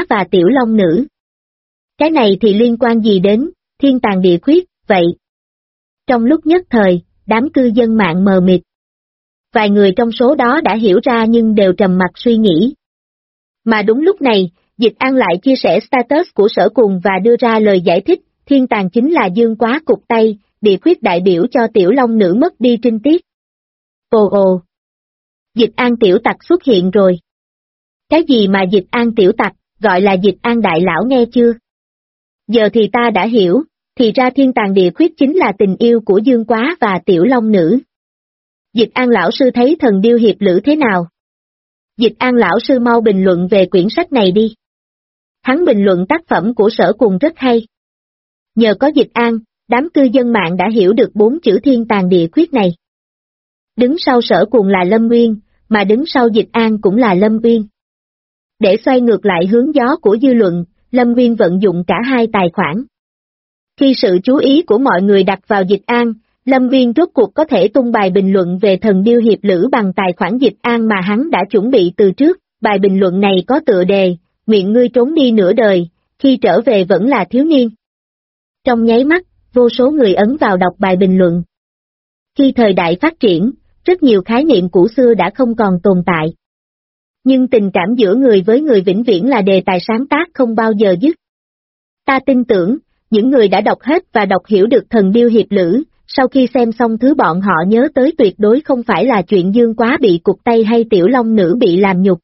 và Tiểu Long Nữ. Cái này thì liên quan gì đến thiên tàng địa khuyết, vậy? Trong lúc nhất thời, đám cư dân mạng mờ mịt. Vài người trong số đó đã hiểu ra nhưng đều trầm mặc suy nghĩ. Mà đúng lúc này, Dịch An lại chia sẻ status của Sở Cùng và đưa ra lời giải thích, thiên tàng chính là dương quá cục tay, địa khuyết đại biểu cho Tiểu Long Nữ mất đi trinh tiết. Ồ ồ! Dịch An tiểu tặc xuất hiện rồi. Cái gì mà Dịch An tiểu tặc, gọi là Dịch An đại lão nghe chưa? Giờ thì ta đã hiểu, thì ra thiên tàng địa khuyết chính là tình yêu của dương quá và Tiểu Long Nữ. Dịch An lão sư thấy Thần Điêu Hiệp Lữ thế nào? Dịch An lão sư mau bình luận về quyển sách này đi. Hắn bình luận tác phẩm của Sở Cùng rất hay. Nhờ có Dịch An, đám cư dân mạng đã hiểu được 4 chữ thiên tàng địa khuyết này. Đứng sau Sở Cùng là Lâm Uyên, mà đứng sau Dịch An cũng là Lâm Uyên. Để xoay ngược lại hướng gió của dư luận, Lâm Uyên vận dụng cả hai tài khoản. Khi sự chú ý của mọi người đặt vào Dịch An, Lâm Uyên rốt cuộc có thể tung bài bình luận về Thần Điêu Hiệp Lữ bằng tài khoản Dịch An mà hắn đã chuẩn bị từ trước. Bài bình luận này có tựa đề, nguyện ngươi trốn đi nửa đời, khi trở về vẫn là thiếu niên. Trong nháy mắt, vô số người ấn vào đọc bài bình luận. Khi thời đại phát triển, rất nhiều khái niệm cũ xưa đã không còn tồn tại. Nhưng tình cảm giữa người với người vĩnh viễn là đề tài sáng tác không bao giờ dứt. Ta tin tưởng, những người đã đọc hết và đọc hiểu được Thần Điêu Hiệp Lữ, sau khi xem xong thứ bọn họ nhớ tới tuyệt đối không phải là chuyện dương quá bị cụt tay hay Tiểu Long Nữ bị làm nhục.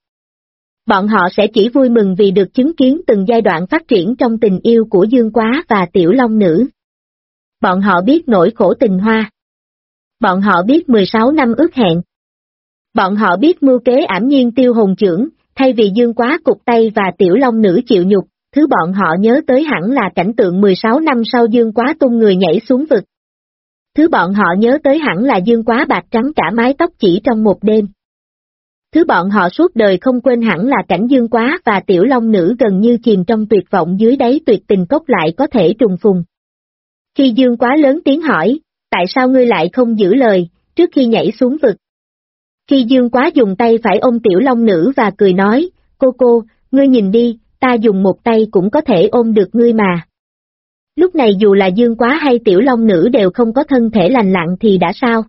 Bọn họ sẽ chỉ vui mừng vì được chứng kiến từng giai đoạn phát triển trong tình yêu của dương quá và Tiểu Long Nữ. Bọn họ biết nỗi khổ tình hoa. Bọn họ biết 16 năm ước hẹn. Bọn họ biết mưu kế ảm nhiên tiêu hồn chưởng, thay vì dương quá cụt tay và Tiểu Long Nữ chịu nhục, thứ bọn họ nhớ tới hẳn là cảnh tượng 16 năm sau dương quá tung người nhảy xuống vực. Thứ bọn họ nhớ tới hẳn là dương quá bạc trắng cả mái tóc chỉ trong một đêm. Thứ bọn họ suốt đời không quên hẳn là cảnh dương quá và Tiểu Long Nữ gần như chìm trong tuyệt vọng dưới đáy tuyệt tình cốc lại có thể trùng phùng. Khi dương quá lớn tiếng hỏi, tại sao ngươi lại không giữ lời, trước khi nhảy xuống vực? Khi dương quá dùng tay phải ôm Tiểu Long Nữ và cười nói, cô, ngươi nhìn đi, ta dùng một tay cũng có thể ôm được ngươi mà. Lúc này dù là dương quá hay Tiểu Long Nữ đều không có thân thể lành lặn thì đã sao?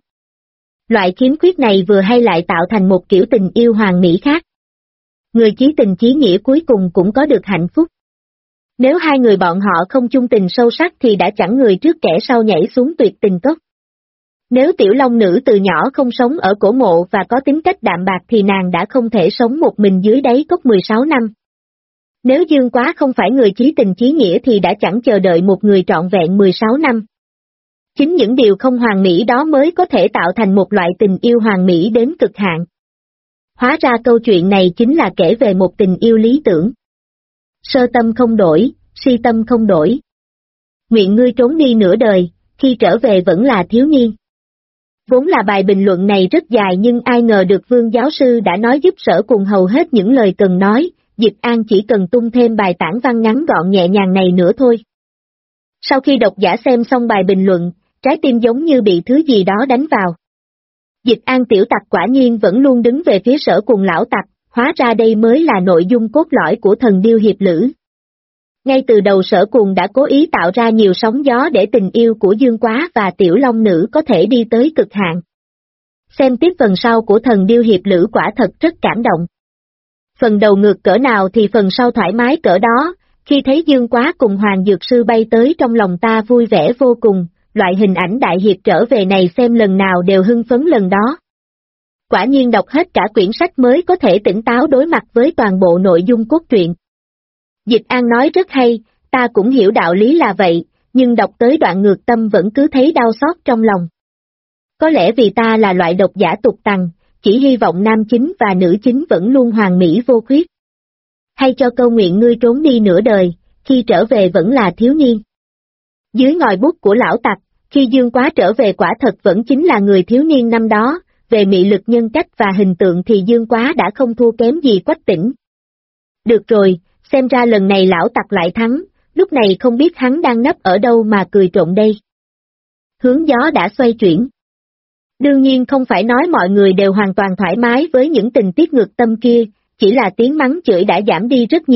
Loại khiếm khuyết này vừa hay lại tạo thành một kiểu tình yêu hoàn mỹ khác. Người chí tình chí nghĩa cuối cùng cũng có được hạnh phúc. Nếu hai người bọn họ không chung tình sâu sắc thì đã chẳng người trước kẻ sau nhảy xuống tuyệt tình cốc. Nếu Tiểu Long Nữ từ nhỏ không sống ở cổ mộ và có tính cách đạm bạc thì nàng đã không thể sống một mình dưới đáy cốc 16 năm. Nếu dương quá không phải người chí tình chí nghĩa thì đã chẳng chờ đợi một người trọn vẹn 16 năm. Chính những điều không hoàn mỹ đó mới có thể tạo thành một loại tình yêu hoàn mỹ đến cực hạn. Hóa ra câu chuyện này chính là kể về một tình yêu lý tưởng. Sơ tâm không đổi, si tâm không đổi. Nguyện ngươi trốn đi nửa đời, khi trở về vẫn là thiếu niên. Vốn là bài bình luận này rất dài nhưng ai ngờ được Vương giáo sư đã nói giúp Sở Cùng hầu hết những lời cần nói, Dịch An chỉ cần tung thêm bài tản văn ngắn gọn nhẹ nhàng này nữa thôi. Sau khi độc giả xem xong bài bình luận, trái tim giống như bị thứ gì đó đánh vào. Dịch An tiểu tặc quả nhiên vẫn luôn đứng về phía Sở Cùng lão tặc, hóa ra đây mới là nội dung cốt lõi của Thần Điêu Hiệp Lữ. Ngay từ đầu Sở Cùng đã cố ý tạo ra nhiều sóng gió để tình yêu của dương quá và Tiểu Long Nữ có thể đi tới cực hạn. Xem tiếp phần sau của Thần Điêu Hiệp Lữ quả thật rất cảm động. Phần đầu ngược cỡ nào thì phần sau thoải mái cỡ đó, khi thấy dương quá cùng Hoàng Dược Sư bay tới trong lòng ta vui vẻ vô cùng, loại hình ảnh đại hiệp trở về này xem lần nào đều hưng phấn lần đó. Quả nhiên đọc hết cả quyển sách mới có thể tỉnh táo đối mặt với toàn bộ nội dung cốt truyện. Dịch An nói rất hay, ta cũng hiểu đạo lý là vậy, nhưng đọc tới đoạn ngược tâm vẫn cứ thấy đau xót trong lòng. Có lẽ vì ta là loại độc giả tục tằng, chỉ hy vọng nam chính và nữ chính vẫn luôn hoàn mỹ vô khuyết. Hay cho câu nguyện ngươi trốn đi nửa đời, khi trở về vẫn là thiếu niên. Dưới ngòi bút của lão tặc, khi dương quá trở về quả thật vẫn chính là người thiếu niên năm đó, về mị lực nhân cách và hình tượng thì dương quá đã không thua kém gì Quách Tĩnh. Được rồi, xem ra lần này lão tặc lại thắng, lúc này không biết hắn đang nấp ở đâu mà cười trộn đây. Hướng gió đã xoay chuyển. Đương nhiên không phải nói mọi người đều hoàn toàn thoải mái với những tình tiết ngược tâm kia, chỉ là tiếng mắng chửi đã giảm đi rất nhiều,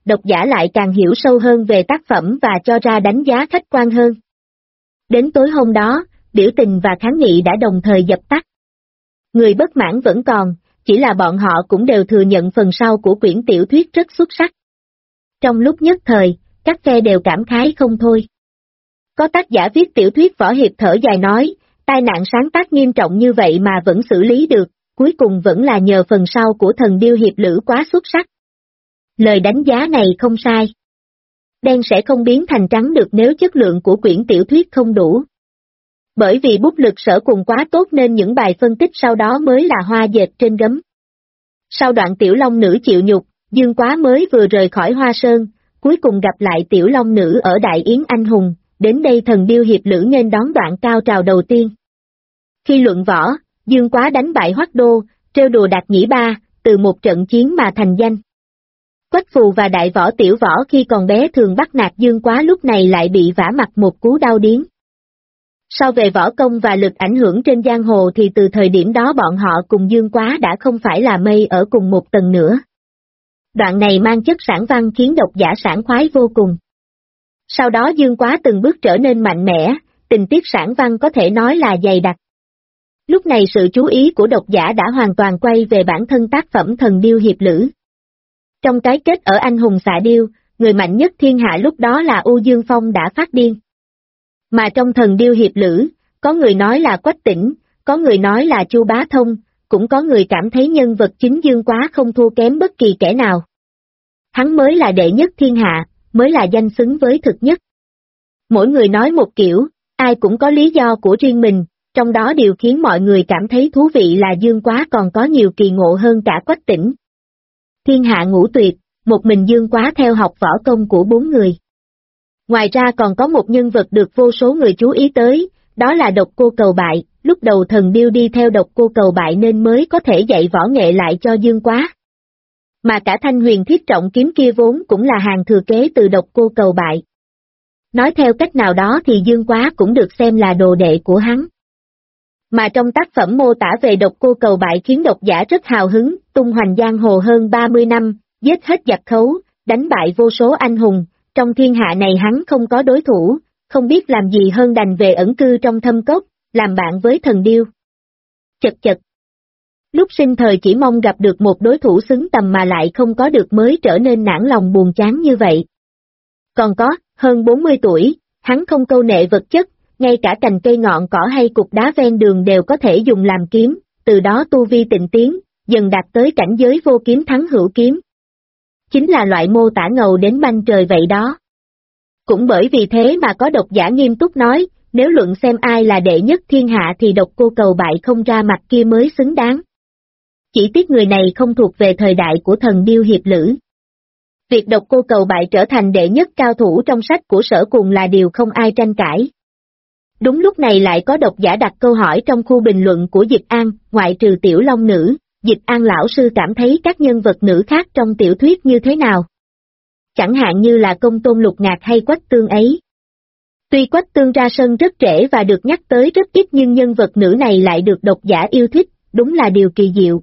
độc giả lại càng hiểu sâu hơn về tác phẩm và cho ra đánh giá khách quan hơn. Đến tối hôm đó, biểu tình và kháng nghị đã đồng thời dập tắt. Người bất mãn vẫn còn, chỉ là bọn họ cũng đều thừa nhận phần sau của quyển tiểu thuyết rất xuất sắc. Trong lúc nhất thời, các phe đều cảm khái không thôi. Có tác giả viết tiểu thuyết võ hiệp thở dài nói, tai nạn sáng tác nghiêm trọng như vậy mà vẫn xử lý được, cuối cùng vẫn là nhờ phần sau của thần điêu hiệp lữ quá xuất sắc. Lời đánh giá này không sai. Đen sẽ không biến thành trắng được nếu chất lượng của quyển tiểu thuyết không đủ. Bởi vì bút lực Sở Cùng quá tốt nên những bài phân tích sau đó mới là hoa dệt trên gấm. Sau đoạn Tiểu Long Nữ chịu nhục, Dương Quá mới vừa rời khỏi Hoa Sơn, cuối cùng gặp lại Tiểu Long Nữ ở Đại Yến Anh Hùng, đến đây thần điêu hiệp lữ nên đón đoạn cao trào đầu tiên. Khi luận võ, Dương Quá đánh bại Hoắc Đô, trêu đùa Đạt Nhĩ Ba, từ một trận chiến mà thành danh. Quách Phù và Đại Võ Tiểu Võ khi còn bé thường bắt nạt Dương Quá lúc này lại bị vả mặt một cú đau điếng. So về võ công và lực ảnh hưởng trên giang hồ thì từ thời điểm đó bọn họ cùng Dương Quá đã không phải là mây ở cùng một tầng nữa. Đoạn này mang chất sản văn khiến độc giả sảng khoái vô cùng. Sau đó Dương Quá từng bước trở nên mạnh mẽ, tình tiết sản văn có thể nói là dày đặc. Lúc này sự chú ý của độc giả đã hoàn toàn quay về bản thân tác phẩm thần điêu hiệp lữ. Trong cái kết ở Anh Hùng Xạ Điêu, người mạnh nhất thiên hạ lúc đó là U Dương Phong đã phát điên. Mà trong thần điêu hiệp lữ, có người nói là Quách Tĩnh, có người nói là Chu Bá Thông, cũng có người cảm thấy nhân vật chính Dương Quá không thua kém bất kỳ kẻ nào. Hắn mới là đệ nhất thiên hạ, mới là danh xứng với thực nhất. Mỗi người nói một kiểu, ai cũng có lý do của riêng mình, trong đó điều khiến mọi người cảm thấy thú vị là Dương Quá còn có nhiều kỳ ngộ hơn cả Quách Tĩnh. Thiên hạ ngũ tuyệt, một mình Dương Quá theo học võ công của 4 người. Ngoài ra còn có một nhân vật được vô số người chú ý tới, đó là Độc Cô Cầu Bại, lúc đầu thần điêu đi theo Độc Cô Cầu Bại nên mới có thể dạy võ nghệ lại cho Dương Quá. Mà cả Thanh Huyền Thiết Trọng Kiếm kia vốn cũng là hàng thừa kế từ Độc Cô Cầu Bại. Nói theo cách nào đó thì Dương Quá cũng được xem là đồ đệ của hắn. Mà trong tác phẩm mô tả về Độc Cô Cầu Bại khiến độc giả rất hào hứng, tung hoành giang hồ hơn 30 năm, giết hết giặc khấu, đánh bại vô số anh hùng, trong thiên hạ này hắn không có đối thủ, không biết làm gì hơn đành về ẩn cư trong thâm cốc, làm bạn với thần điêu. Chật chật. Lúc sinh thời chỉ mong gặp được một đối thủ xứng tầm mà lại không có được mới trở nên nản lòng buồn chán như vậy. Còn có, hơn 40 tuổi, hắn không câu nệ vật chất, ngay cả cành cây ngọn cỏ hay cục đá ven đường đều có thể dùng làm kiếm, từ đó tu vi tịnh tiến, dần đạt tới cảnh giới vô kiếm thắng hữu kiếm. Chính là loại mô tả ngầu đến banh trời vậy đó. Cũng bởi vì thế mà có độc giả nghiêm túc nói, nếu luận xem ai là đệ nhất thiên hạ thì Độc Cô Cầu Bại không ra mặt kia mới xứng đáng. Chỉ tiếc người này không thuộc về thời đại của thần điêu hiệp lữ. Việc Độc Cô Cầu Bại trở thành đệ nhất cao thủ trong sách của Sở Cùng là điều không ai tranh cãi. Đúng lúc này lại có độc giả đặt câu hỏi trong khu bình luận của Dịch An, ngoại trừ Tiểu Long Nữ, Dịch An lão sư cảm thấy các nhân vật nữ khác trong tiểu thuyết như thế nào? Chẳng hạn như là Công Tôn Lục Ngạc hay Quách Tương ấy. Tuy Quách Tương ra sân rất trễ và được nhắc tới rất ít nhưng nhân vật nữ này lại được độc giả yêu thích, đúng là điều kỳ diệu.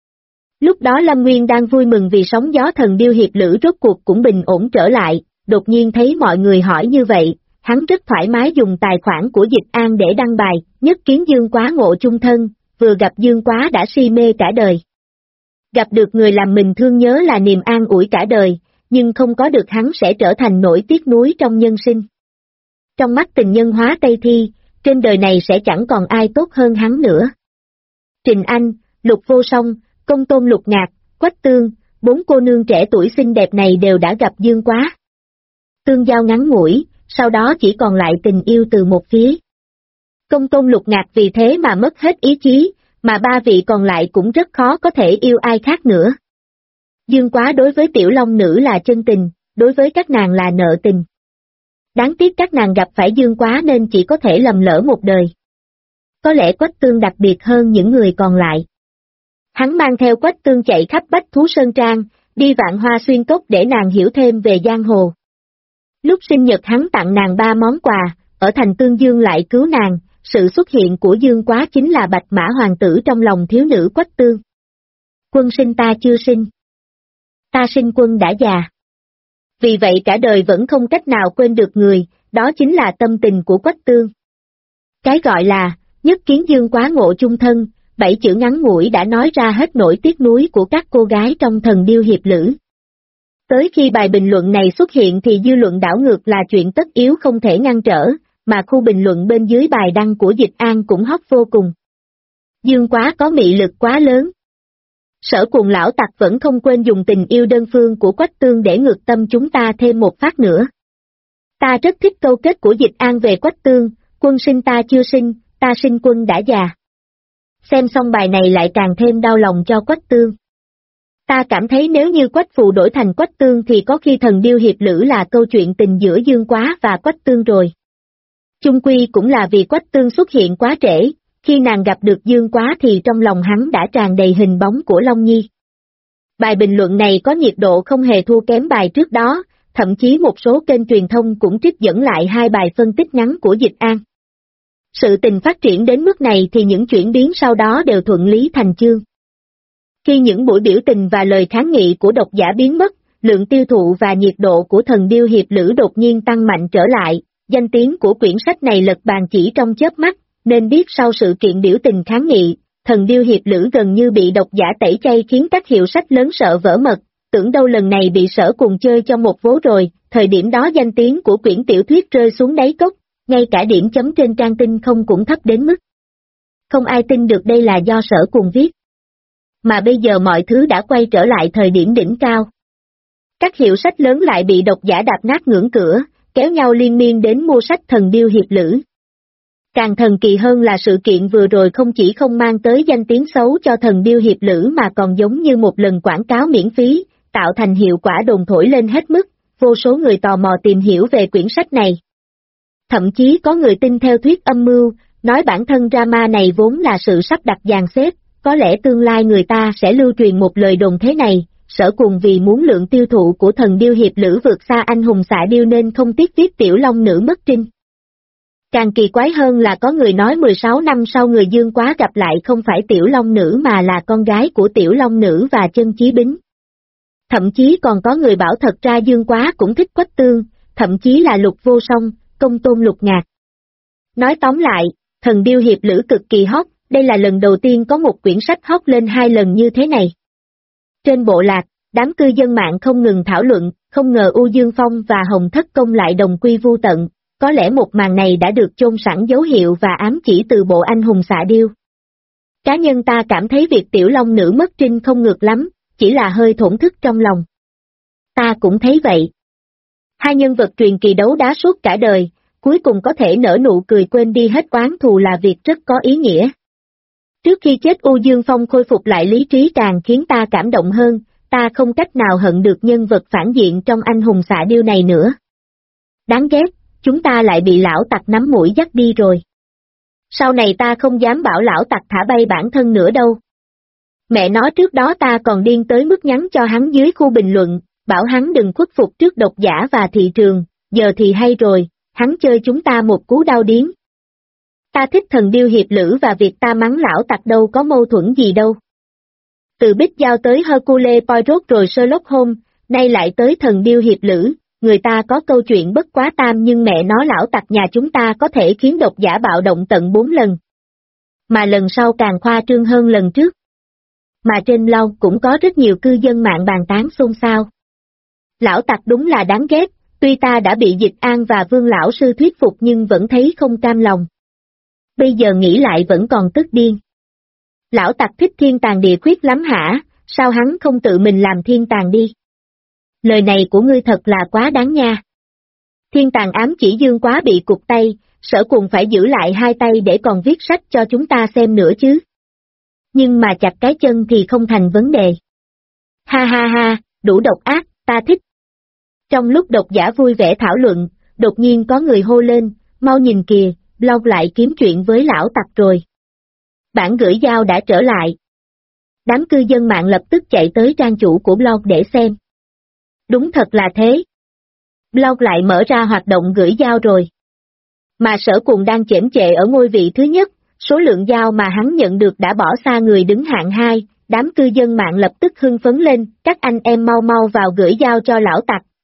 Lúc đó Lâm Nguyên đang vui mừng vì sóng gió thần điêu hiệp lữ rốt cuộc cũng bình ổn trở lại, đột nhiên thấy mọi người hỏi như vậy, hắn rất thoải mái dùng tài khoản của Dịch An để đăng bài, nhất kiến Dương Quá ngộ chung thân, vừa gặp Dương Quá đã si mê cả đời. Gặp được người làm mình thương nhớ là niềm an ủi cả đời, nhưng không có được hắn sẽ trở thành nỗi tiếc nuối trong nhân sinh. Trong mắt tình nhân hóa Tây Thi, trên đời này sẽ chẳng còn ai tốt hơn hắn nữa. Trình Anh, Lục Vô Song, Công Tôn Lục Ngạc, Quách Tương, 4 cô nương trẻ tuổi xinh đẹp này đều đã gặp Dương Quá. Tương giao ngắn ngủi, sau đó chỉ còn lại tình yêu từ một phía. Công Tôn Lục Ngạc vì thế mà mất hết ý chí, mà 3 vị còn lại cũng rất khó có thể yêu ai khác nữa. Dương Quá đối với Tiểu Long Nữ là chân tình, đối với các nàng là nợ tình. Đáng tiếc các nàng gặp phải Dương Quá nên chỉ có thể lầm lỡ một đời. Có lẽ Quách Tương đặc biệt hơn những người còn lại. Hắn mang theo Quách Tương chạy khắp Bách Thú Sơn Trang, đi Vạn Hoa Xuyên Cốc để nàng hiểu thêm về giang hồ. Lúc sinh nhật hắn tặng nàng 3 món quà, ở thành Tương Dương lại cứu nàng, sự xuất hiện của Dương Quá chính là Bạch Mã Hoàng tử trong lòng thiếu nữ Quách Tương. Quân sinh ta chưa sinh. Ta sinh quân đã già. Vì vậy cả đời vẫn không cách nào quên được người, đó chính là tâm tình của Quách Tương. Cái gọi là, nhất kiến dương quá ngộ chung thân, 7 chữ ngắn ngủi đã nói ra hết nỗi tiếc nuối của các cô gái trong Thần Điêu Hiệp Lữ. Tới khi bài bình luận này xuất hiện thì dư luận đảo ngược là chuyện tất yếu không thể ngăn trở, mà khu bình luận bên dưới bài đăng của Dịch An cũng hot vô cùng. Dương quá có mị lực quá lớn. Sở Cuồng lão tặc vẫn không quên dùng tình yêu đơn phương của Quách Tương để ngược tâm chúng ta thêm một phát nữa. Ta rất thích câu kết của Dịch An về Quách Tương, quân sinh ta chưa sinh, ta sinh quân đã già. Xem xong bài này lại càng thêm đau lòng cho Quách Tương. Ta cảm thấy nếu như Quách Phù đổi thành Quách Tương thì có khi Thần Điêu Hiệp Lữ là câu chuyện tình giữa Dương Quá và Quách Tương rồi. Chung quy cũng là vì Quách Tương xuất hiện quá trễ, khi nàng gặp được Dương Quá thì trong lòng hắn đã tràn đầy hình bóng của Long Nhi. Bài bình luận này có nhiệt độ không hề thua kém bài trước đó, thậm chí một số kênh truyền thông cũng trích dẫn lại 2 bài phân tích ngắn của Dịch An. Sự tình phát triển đến mức này thì những chuyển biến sau đó đều thuận lý thành chương. Khi những buổi biểu tình và lời kháng nghị của độc giả biến mất, lượng tiêu thụ và nhiệt độ của Thần Điêu Hiệp Lữ đột nhiên tăng mạnh trở lại, danh tiếng của quyển sách này lật bàn chỉ trong chớp mắt, nên biết sau sự kiện biểu tình kháng nghị, Thần Điêu Hiệp Lữ gần như bị độc giả tẩy chay khiến các hiệu sách lớn sợ vỡ mật, tưởng đâu lần này bị Sở Cuồng chơi cho một vố rồi, thời điểm đó danh tiếng của quyển tiểu thuyết rơi xuống đáy cốc, ngay cả điểm chấm trên trang tin không cũng thấp đến mức. Không ai tin được đây là do Sở Cuồng viết. Mà bây giờ mọi thứ đã quay trở lại thời điểm đỉnh cao. Các hiệu sách lớn lại bị độc giả đạp nát ngưỡng cửa, kéo nhau liên miên đến mua sách Thần Điêu Hiệp Lữ. Càng thần kỳ hơn là sự kiện vừa rồi không chỉ không mang tới danh tiếng xấu cho Thần Điêu Hiệp Lữ mà còn giống như một lần quảng cáo miễn phí, tạo thành hiệu quả đồn thổi lên hết mức, vô số người tò mò tìm hiểu về quyển sách này. Thậm chí có người tin theo thuyết âm mưu, nói bản thân drama này vốn là sự sắp đặt dàn xếp, có lẽ tương lai người ta sẽ lưu truyền một lời đồn thế này, Sở Cuồng vì muốn lượng tiêu thụ của Thần Điêu Hiệp Lữ vượt xa Anh Hùng Xạ Điêu nên không tiếc viết tiểu long nữ mất trinh. Càng kỳ quái hơn là có người nói 16 năm sau người Dương Quá gặp lại không phải tiểu long nữ mà là con gái của tiểu long nữ và Chân Chí Bính. Thậm chí còn có người bảo thật ra Dương Quá cũng thích Quách Tương, thậm chí là Lục Vô Song, Công Tôn Lục Ngạc. Nói tóm lại, Thần Điêu Hiệp Lữ cực kỳ hot, đây là lần đầu tiên có một quyển sách hot lên 2 lần như thế này. Trên bộ lạc, đám cư dân mạng không ngừng thảo luận, không ngờ U Dương Phong và Hồng Thất Công lại đồng quy vu tận, có lẽ một màn này đã được chôn sẵn dấu hiệu và ám chỉ từ bộ Anh Hùng Xạ Điêu. Cá nhân ta cảm thấy việc tiểu long nữ mất trinh không ngược lắm, chỉ là hơi thổn thức trong lòng. Ta cũng thấy vậy. 2 nhân vật truyền kỳ đấu đá suốt cả đời, cuối cùng có thể nở nụ cười quên đi hết oán thù là việc rất có ý nghĩa. Trước khi chết U Dương Phong khôi phục lại lý trí càng khiến ta cảm động hơn, ta không cách nào hận được nhân vật phản diện trong Anh Hùng Xạ Điêu này nữa. Đáng ghét, chúng ta lại bị lão tặc nắm mũi dắt đi rồi. Sau này ta không dám bảo lão tặc thả bay bản thân nữa đâu. Mẹ nói trước đó ta còn điên tới mức nhắn cho hắn dưới khu bình luận, bảo hắn đừng khuất phục trước độc giả và thị trường, giờ thì hay rồi, hắn chơi chúng ta một cú đau điếng. Ta thích Thần Điêu Hiệp Lữ và việc ta mắng lão tặc đâu có mâu thuẫn gì đâu. Từ Bích Giao tới Hercule Poirot rồi Sherlock Holmes, nay lại tới Thần Điêu Hiệp Lữ, người ta có câu chuyện bất quá tam nhưng mẹ nói lão tặc nhà chúng ta có thể khiến độc giả bạo động tận 4 lần. Mà lần sau càng khoa trương hơn lần trước. Mà trên blog cũng có rất nhiều cư dân mạng bàn tán xôn xao. Lão tặc đúng là đáng ghét, tuy ta đã bị Dịch An và Vương lão sư thuyết phục nhưng vẫn thấy không cam lòng. Bây giờ nghĩ lại vẫn còn tức điên. Lão tặc thích thiên tàng địa khuyết lắm hả, sao hắn không tự mình làm thiên tàng đi? Lời này của ngươi thật là quá đáng nha. Thiên tàng ám chỉ Dương Quá bị cụt tay, Sở Cuồng phải giữ lại 2 tay để còn viết sách cho chúng ta xem nữa chứ. Nhưng mà chặt cái chân thì không thành vấn đề. Ha ha ha, đủ độc ác, ta thích. Trong lúc độc giả vui vẻ thảo luận, đột nhiên có người hô lên, mau nhìn kìa, blog lại kiếm chuyện với lão tặc rồi. Bản gửi giao đã trở lại. Đám cư dân mạng lập tức chạy tới trang chủ của blog để xem. Đúng thật là thế. Blog lại mở ra hoạt động gửi giao rồi. Mà Sở Cuồng đang chễm chệ ở ngôi vị thứ nhất, số lượng giao mà hắn nhận được đã bỏ xa người đứng hạng 2, đám cư dân mạng lập tức hưng phấn lên, các anh em mau mau vào gửi giao cho lão tặc,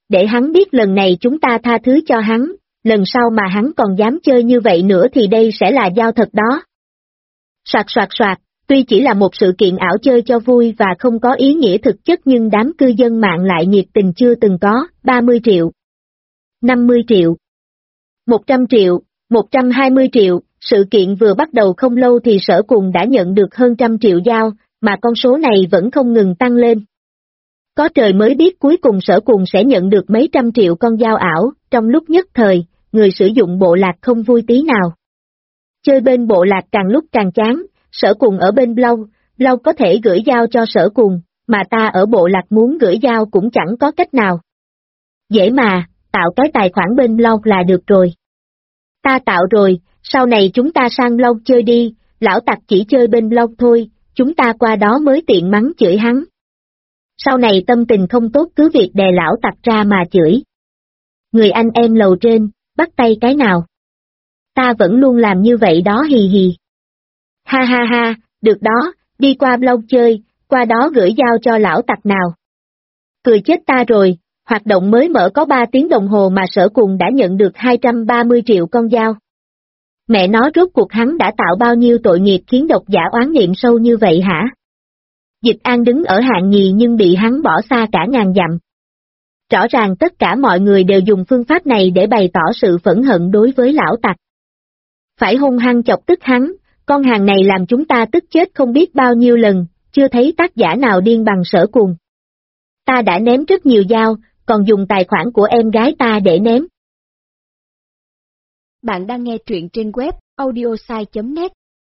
để hắn biết lần này chúng ta tha thứ cho hắn, lần sau mà hắn còn dám chơi như vậy nữa thì đây sẽ là dao thật đó. Soạt soạt soạt, tuy chỉ là một sự kiện ảo chơi cho vui và không có ý nghĩa thực chất nhưng đám cư dân mạng lại nhiệt tình chưa từng có, 30 triệu, 50 triệu, 100 triệu, 120 triệu, sự kiện vừa bắt đầu không lâu thì Sở Cùng đã nhận được hơn 100 triệu dao, mà con số này vẫn không ngừng tăng lên. Có trời mới biết cuối cùng Sở Cùng sẽ nhận được mấy trăm triệu con dao ảo, trong lúc nhất thời, người sử dụng bộ lạc không vui tí nào. Chơi bên bộ lạc càng lúc càng chán, Sở Cùng ở bên blog có thể gửi dao cho Sở Cùng, mà ta ở bộ lạc muốn gửi dao cũng chẳng có cách nào. Dễ mà, tạo cái tài khoản bên blog là được rồi. Ta tạo rồi, sau này chúng ta sang blog chơi đi, lão tặc chỉ chơi bên blog thôi, chúng ta qua đó mới tiện mắng chửi hắn. Sau này tâm tình không tốt cứ việc đè lão tặc ra mà chửi. Người anh em lầu trên, bắt tay cái nào? Ta vẫn luôn làm như vậy đó hì hì. Ha ha ha, được đó, đi qua blog chơi, qua đó gửi dao cho lão tặc nào. Cười chết ta rồi, hoạt động mới mở có 3 tiếng đồng hồ mà Sở Cùng đã nhận được 230 triệu con dao. Mẹ nó rốt cuộc hắn đã tạo bao nhiêu tội nghiệp khiến độc giả oán niệm sâu như vậy hả? Dịch An đứng ở hạng nhì nhưng bị hắn bỏ xa cả ngàn dặm. Rõ ràng tất cả mọi người đều dùng phương pháp này để bày tỏ sự phẫn hận đối với lão tặc. Phải hung hăng chọc tức hắn, con hàng này làm chúng ta tức chết không biết bao nhiêu lần, chưa thấy tác giả nào điên bằng Sở Cùng. Ta đã ném rất nhiều dao, còn dùng tài khoản của em gái ta để ném. Bạn đang nghe truyện trên web audiosai.net.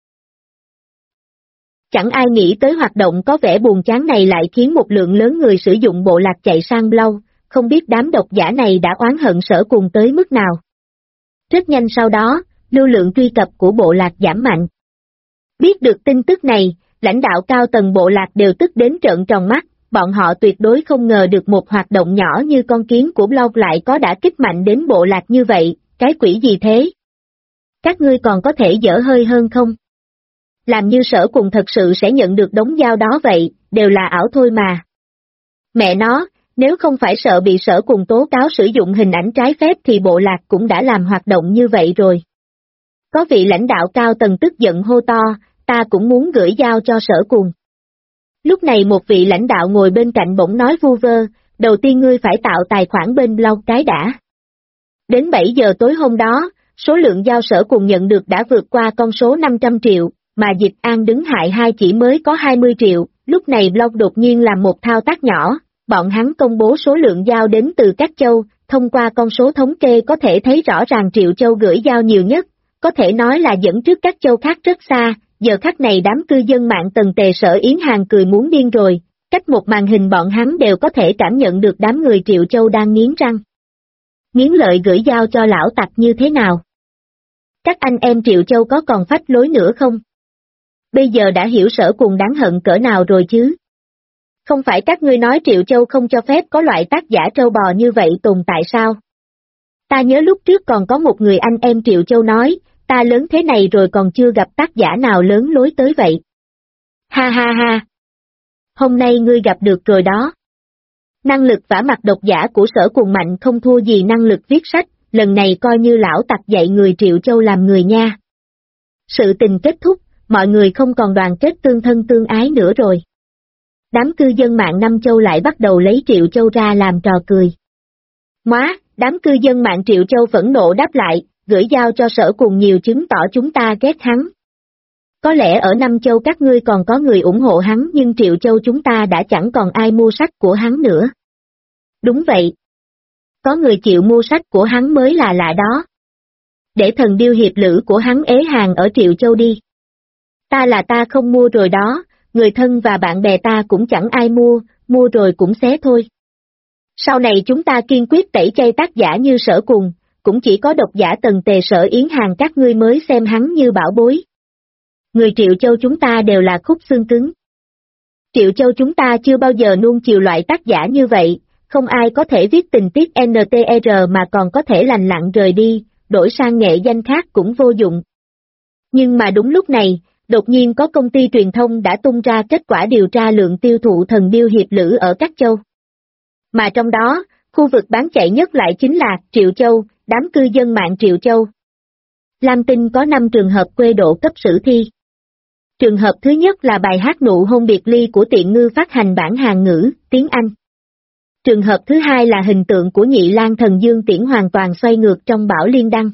Chẳng ai nghĩ tới hoạt động có vẻ buồn chán này lại khiến một lượng lớn người sử dụng bộ lạc chạy sang blog, không biết đám độc giả này đã oán hận Sở Cùng tới mức nào. Rất nhanh sau đó, lưu lượng truy cập của bộ lạc giảm mạnh. Biết được tin tức này, lãnh đạo cao tầng bộ lạc đều tức đến trợn tròn mắt, bọn họ tuyệt đối không ngờ được một hoạt động nhỏ như con kiến của blog lại có đã kích mạnh đến bộ lạc như vậy, cái quỷ gì thế? Các ngươi còn có thể dở hơi hơn không? Làm như Sở Cùng thật sự sẽ nhận được đống dao đó vậy, đều là ảo thôi mà. Mẹ nó, nếu không phải sợ bị Sở Cùng tố cáo sử dụng hình ảnh trái phép thì bộ lạc cũng đã làm hoạt động như vậy rồi. Có vị lãnh đạo cao tầng tức giận hô to, ta cũng muốn gửi dao cho Sở Cùng. Lúc này một vị lãnh đạo ngồi bên cạnh bỗng nói vu vơ, đầu tiên ngươi phải tạo tài khoản bên blog cái đã. Đến 7 giờ tối hôm đó, số lượng dao Sở Cùng nhận được đã vượt qua con số 500 triệu, mà Dịch An đứng hại hai chỉ mới có 20 triệu, lúc này blog đột nhiên làm một thao tác nhỏ, bọn hắn công bố số lượng dao đến từ các châu, thông qua con số thống kê có thể thấy rõ ràng Triệu Châu gửi dao nhiều nhất, có thể nói là dẫn trước các châu khác rất xa, giờ khắc này đám cư dân mạng tần tề Sở Yến Hàng cười muốn điên rồi, cách một màn hình bọn hắn đều có thể cảm nhận được đám người Triệu Châu đang nghiến răng. Nghiến lợi gửi dao cho lão tặc như thế nào? Các anh em Triệu Châu có còn phách lối nữa không? Bây giờ đã hiểu Sở Cùng đáng hận cỡ nào rồi chứ? Không phải các ngươi nói Triệu Châu không cho phép có loại tác giả trâu bò như vậy tồn tại sao? Ta nhớ lúc trước còn có một người anh em Triệu Châu nói, ta lớn thế này rồi còn chưa gặp tác giả nào lớn lối tới vậy. Ha ha ha! Hôm nay ngươi gặp được rồi đó. Năng lực vả mặt độc giả của Sở Cùng mạnh không thua gì năng lực viết sách, lần này coi như lão tặc dạy người Triệu Châu làm người nha. Sự tình kết thúc, mọi người không còn đoàn kết tương thân tương ái nữa rồi. Đám cư dân mạng Nam Châu lại bắt đầu lấy Triệu Châu ra làm trò cười. Móa, đám cư dân mạng Triệu Châu phẫn nộ đáp lại, gửi dao cho Sở Cùng nhiều chứng tỏ chúng ta ghét hắn. Có lẽ ở Nam Châu các ngươi còn có người ủng hộ hắn nhưng Triệu Châu chúng ta đã chẳng còn ai mua sách của hắn nữa. Đúng vậy. Có người chịu mua sách của hắn mới là lạ đó. Để thần điêu hiệp lữ của hắn ế hàng ở Triệu Châu đi. Ta là ta không mua rồi đó, người thân và bạn bè ta cũng chẳng ai mua rồi cũng xé thôi. Sau này chúng ta kiên quyết tẩy chay tác giả như Sở Cùng, cũng chỉ có độc giả tần tề Sở Yến Hàng các ngươi mới xem hắn như bảo bối. Người Triệu Châu chúng ta đều là khúc xương cứng. Triệu Châu chúng ta chưa bao giờ nuông chiều loại tác giả như vậy, không ai có thể viết tình tiết NTR mà còn có thể lành lặn rời đi, đổi sang nghệ danh khác cũng vô dụng. Nhưng mà đúng lúc này, đột nhiên có công ty truyền thông đã tung ra kết quả điều tra lượng tiêu thụ thần điêu hiệp lữ ở các châu. Mà trong đó, Khu vực bán chạy nhất lại chính là Triệu Châu, đám cư dân mạng Triệu Châu. Lam Tinh có 5 trường hợp quê độ cấp sử thi. Trường hợp thứ nhất là bài hát Nụ hôn biệt ly của Tiện Ngư phát hành bản Hàn ngữ, tiếng Anh. Trường hợp thứ hai là hình tượng của Nhị Lang Thần Dương Tiễn hoàn toàn xoay ngược trong Bảo Liên Đăng.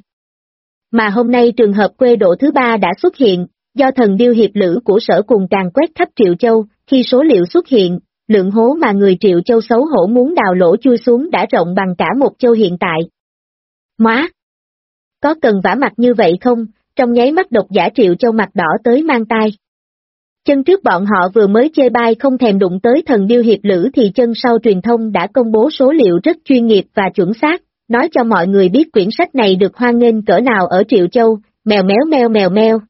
Mà hôm nay trường hợp quê độ thứ ba đã xuất hiện, do thần điêu hiệp lữ của Sở Cùng càn quét khắp Triệu Châu, khi số liệu xuất hiện, lượng hố mà người Triệu Châu xấu hổ muốn đào lỗ chui xuống đã rộng bằng cả một châu hiện tại. Móa! Có cần vả mặt như vậy không? Trong nháy mắt độc giả Triệu Châu mặt đỏ tới mang tai. Chân trước bọn họ vừa mới chê bai không thèm đụng tới thần điêu hiệp lữ thì chân sau truyền thông đã công bố số liệu rất chuyên nghiệp và chuẩn xác, nói cho mọi người biết quyển sách này được hoan nghênh cỡ nào ở Triệu Châu, mèo méo meo mèo meo.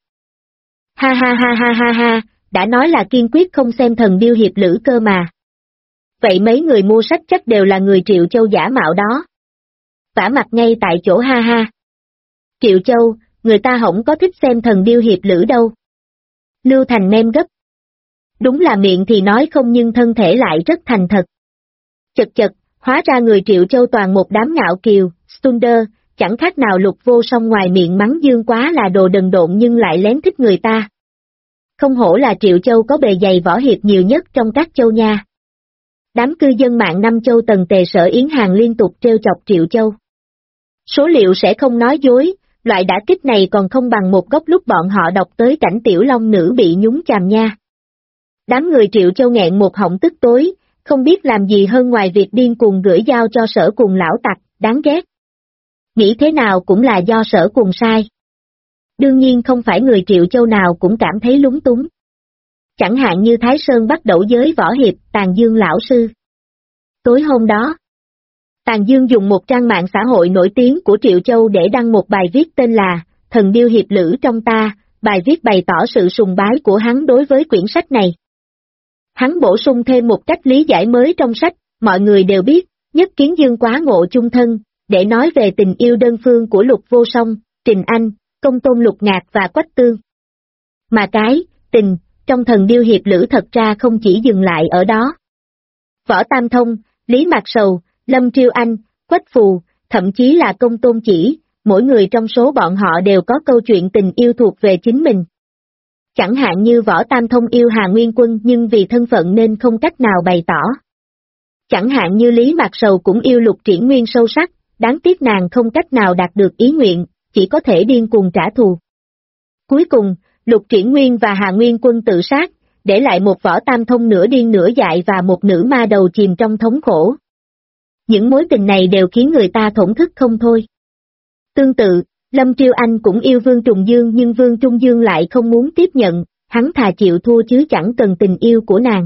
Ha ha ha ha ha ha, đã nói là kiên quyết không xem thần điêu hiệp lữ cơ mà. Vậy mấy người mua sách chắc đều là người Triệu Châu giả mạo đó. Vả mặt ngay tại chỗ ha ha. Triệu Châu, người ta không có thích xem thần điêu hiệp lữ đâu. Lưu Thành mem gấp. Đúng là miệng thì nói không nhưng thân thể lại rất thành thật. Chật chật, hóa ra người Triệu Châu toàn một đám ngạo kiều, Stunder, chẳng khác nào Lục Vô Song ngoài miệng mắng Dương Quá là đồ đần độn nhưng lại lén thích người ta. Không hổ là Triệu Châu có bề dày võ hiệp nhiều nhất trong các châu nha. Đám cư dân mạng năm châu Tần Tề Sở Yến Hàng liên tục trêu chọc Triệu Châu. Số liệu sẽ không nói dối, loại đả kích này còn không bằng một góc lúc bọn họ đọc tới cảnh tiểu long nữ bị nhúng chàm nha. Đám người Triệu Châu nghẹn một họng tức tối, không biết làm gì hơn ngoài việc điên cuồng gửi giao cho Sở Cùng lão tặc, đáng ghét. Nghĩ thế nào cũng là do Sở Cùng sai. Đương nhiên không phải người Triệu Châu nào cũng cảm thấy lúng túng. Chẳng hạn như Thái Sơn bắt đầu giới võ hiệp, Tàn Dương lão sư. Tối hôm đó, Tàn Dương dùng một trang mạng xã hội nổi tiếng của Triệu Châu để đăng một bài viết tên là Thần điêu hiệp lữ trong ta, bài viết bày tỏ sự sùng bái của hắn đối với quyển sách này. Hắn bổ sung thêm một cách lý giải mới trong sách, mọi người đều biết, nhất kiến Dương Quá ngộ chung thân, để nói về tình yêu đơn phương của Lục Vô Song, Trình Anh, Công Tôn Lục Ngạc và Quách Tương. Mà cái, tình, trong thần điêu hiệp lữ thật ra không chỉ dừng lại ở đó. Võ Tam Thông, Lý Mạc Sầu, Lâm Triêu Anh, Quách Phù, thậm chí là Công Tôn Chỉ, mỗi người trong số bọn họ đều có câu chuyện tình yêu thuộc về chính mình. Chẳng hạn như Võ Tam Thông yêu Hà Nguyên Quân nhưng vì thân phận nên không cách nào bày tỏ. Chẳng hạn như Lý Mạc Sầu cũng yêu Lục Triển Nguyên sâu sắc, đáng tiếc nàng không cách nào đạt được ý nguyện, chỉ có thể điên cuồng trả thù. Cuối cùng, Lục Triển Nguyên và Hà Nguyên Quân tự sát, để lại một Võ Tam Thông nửa điên nửa dại và một nữ ma đầu chìm trong thống khổ. Những mối tình này đều khiến người ta thổn thức không thôi. Tương tự, Lâm Triêu Anh cũng yêu Vương Trùng Dương nhưng Vương Trung Dương lại không muốn tiếp nhận, hắn thà chịu thua chứ chẳng cần tình yêu của nàng.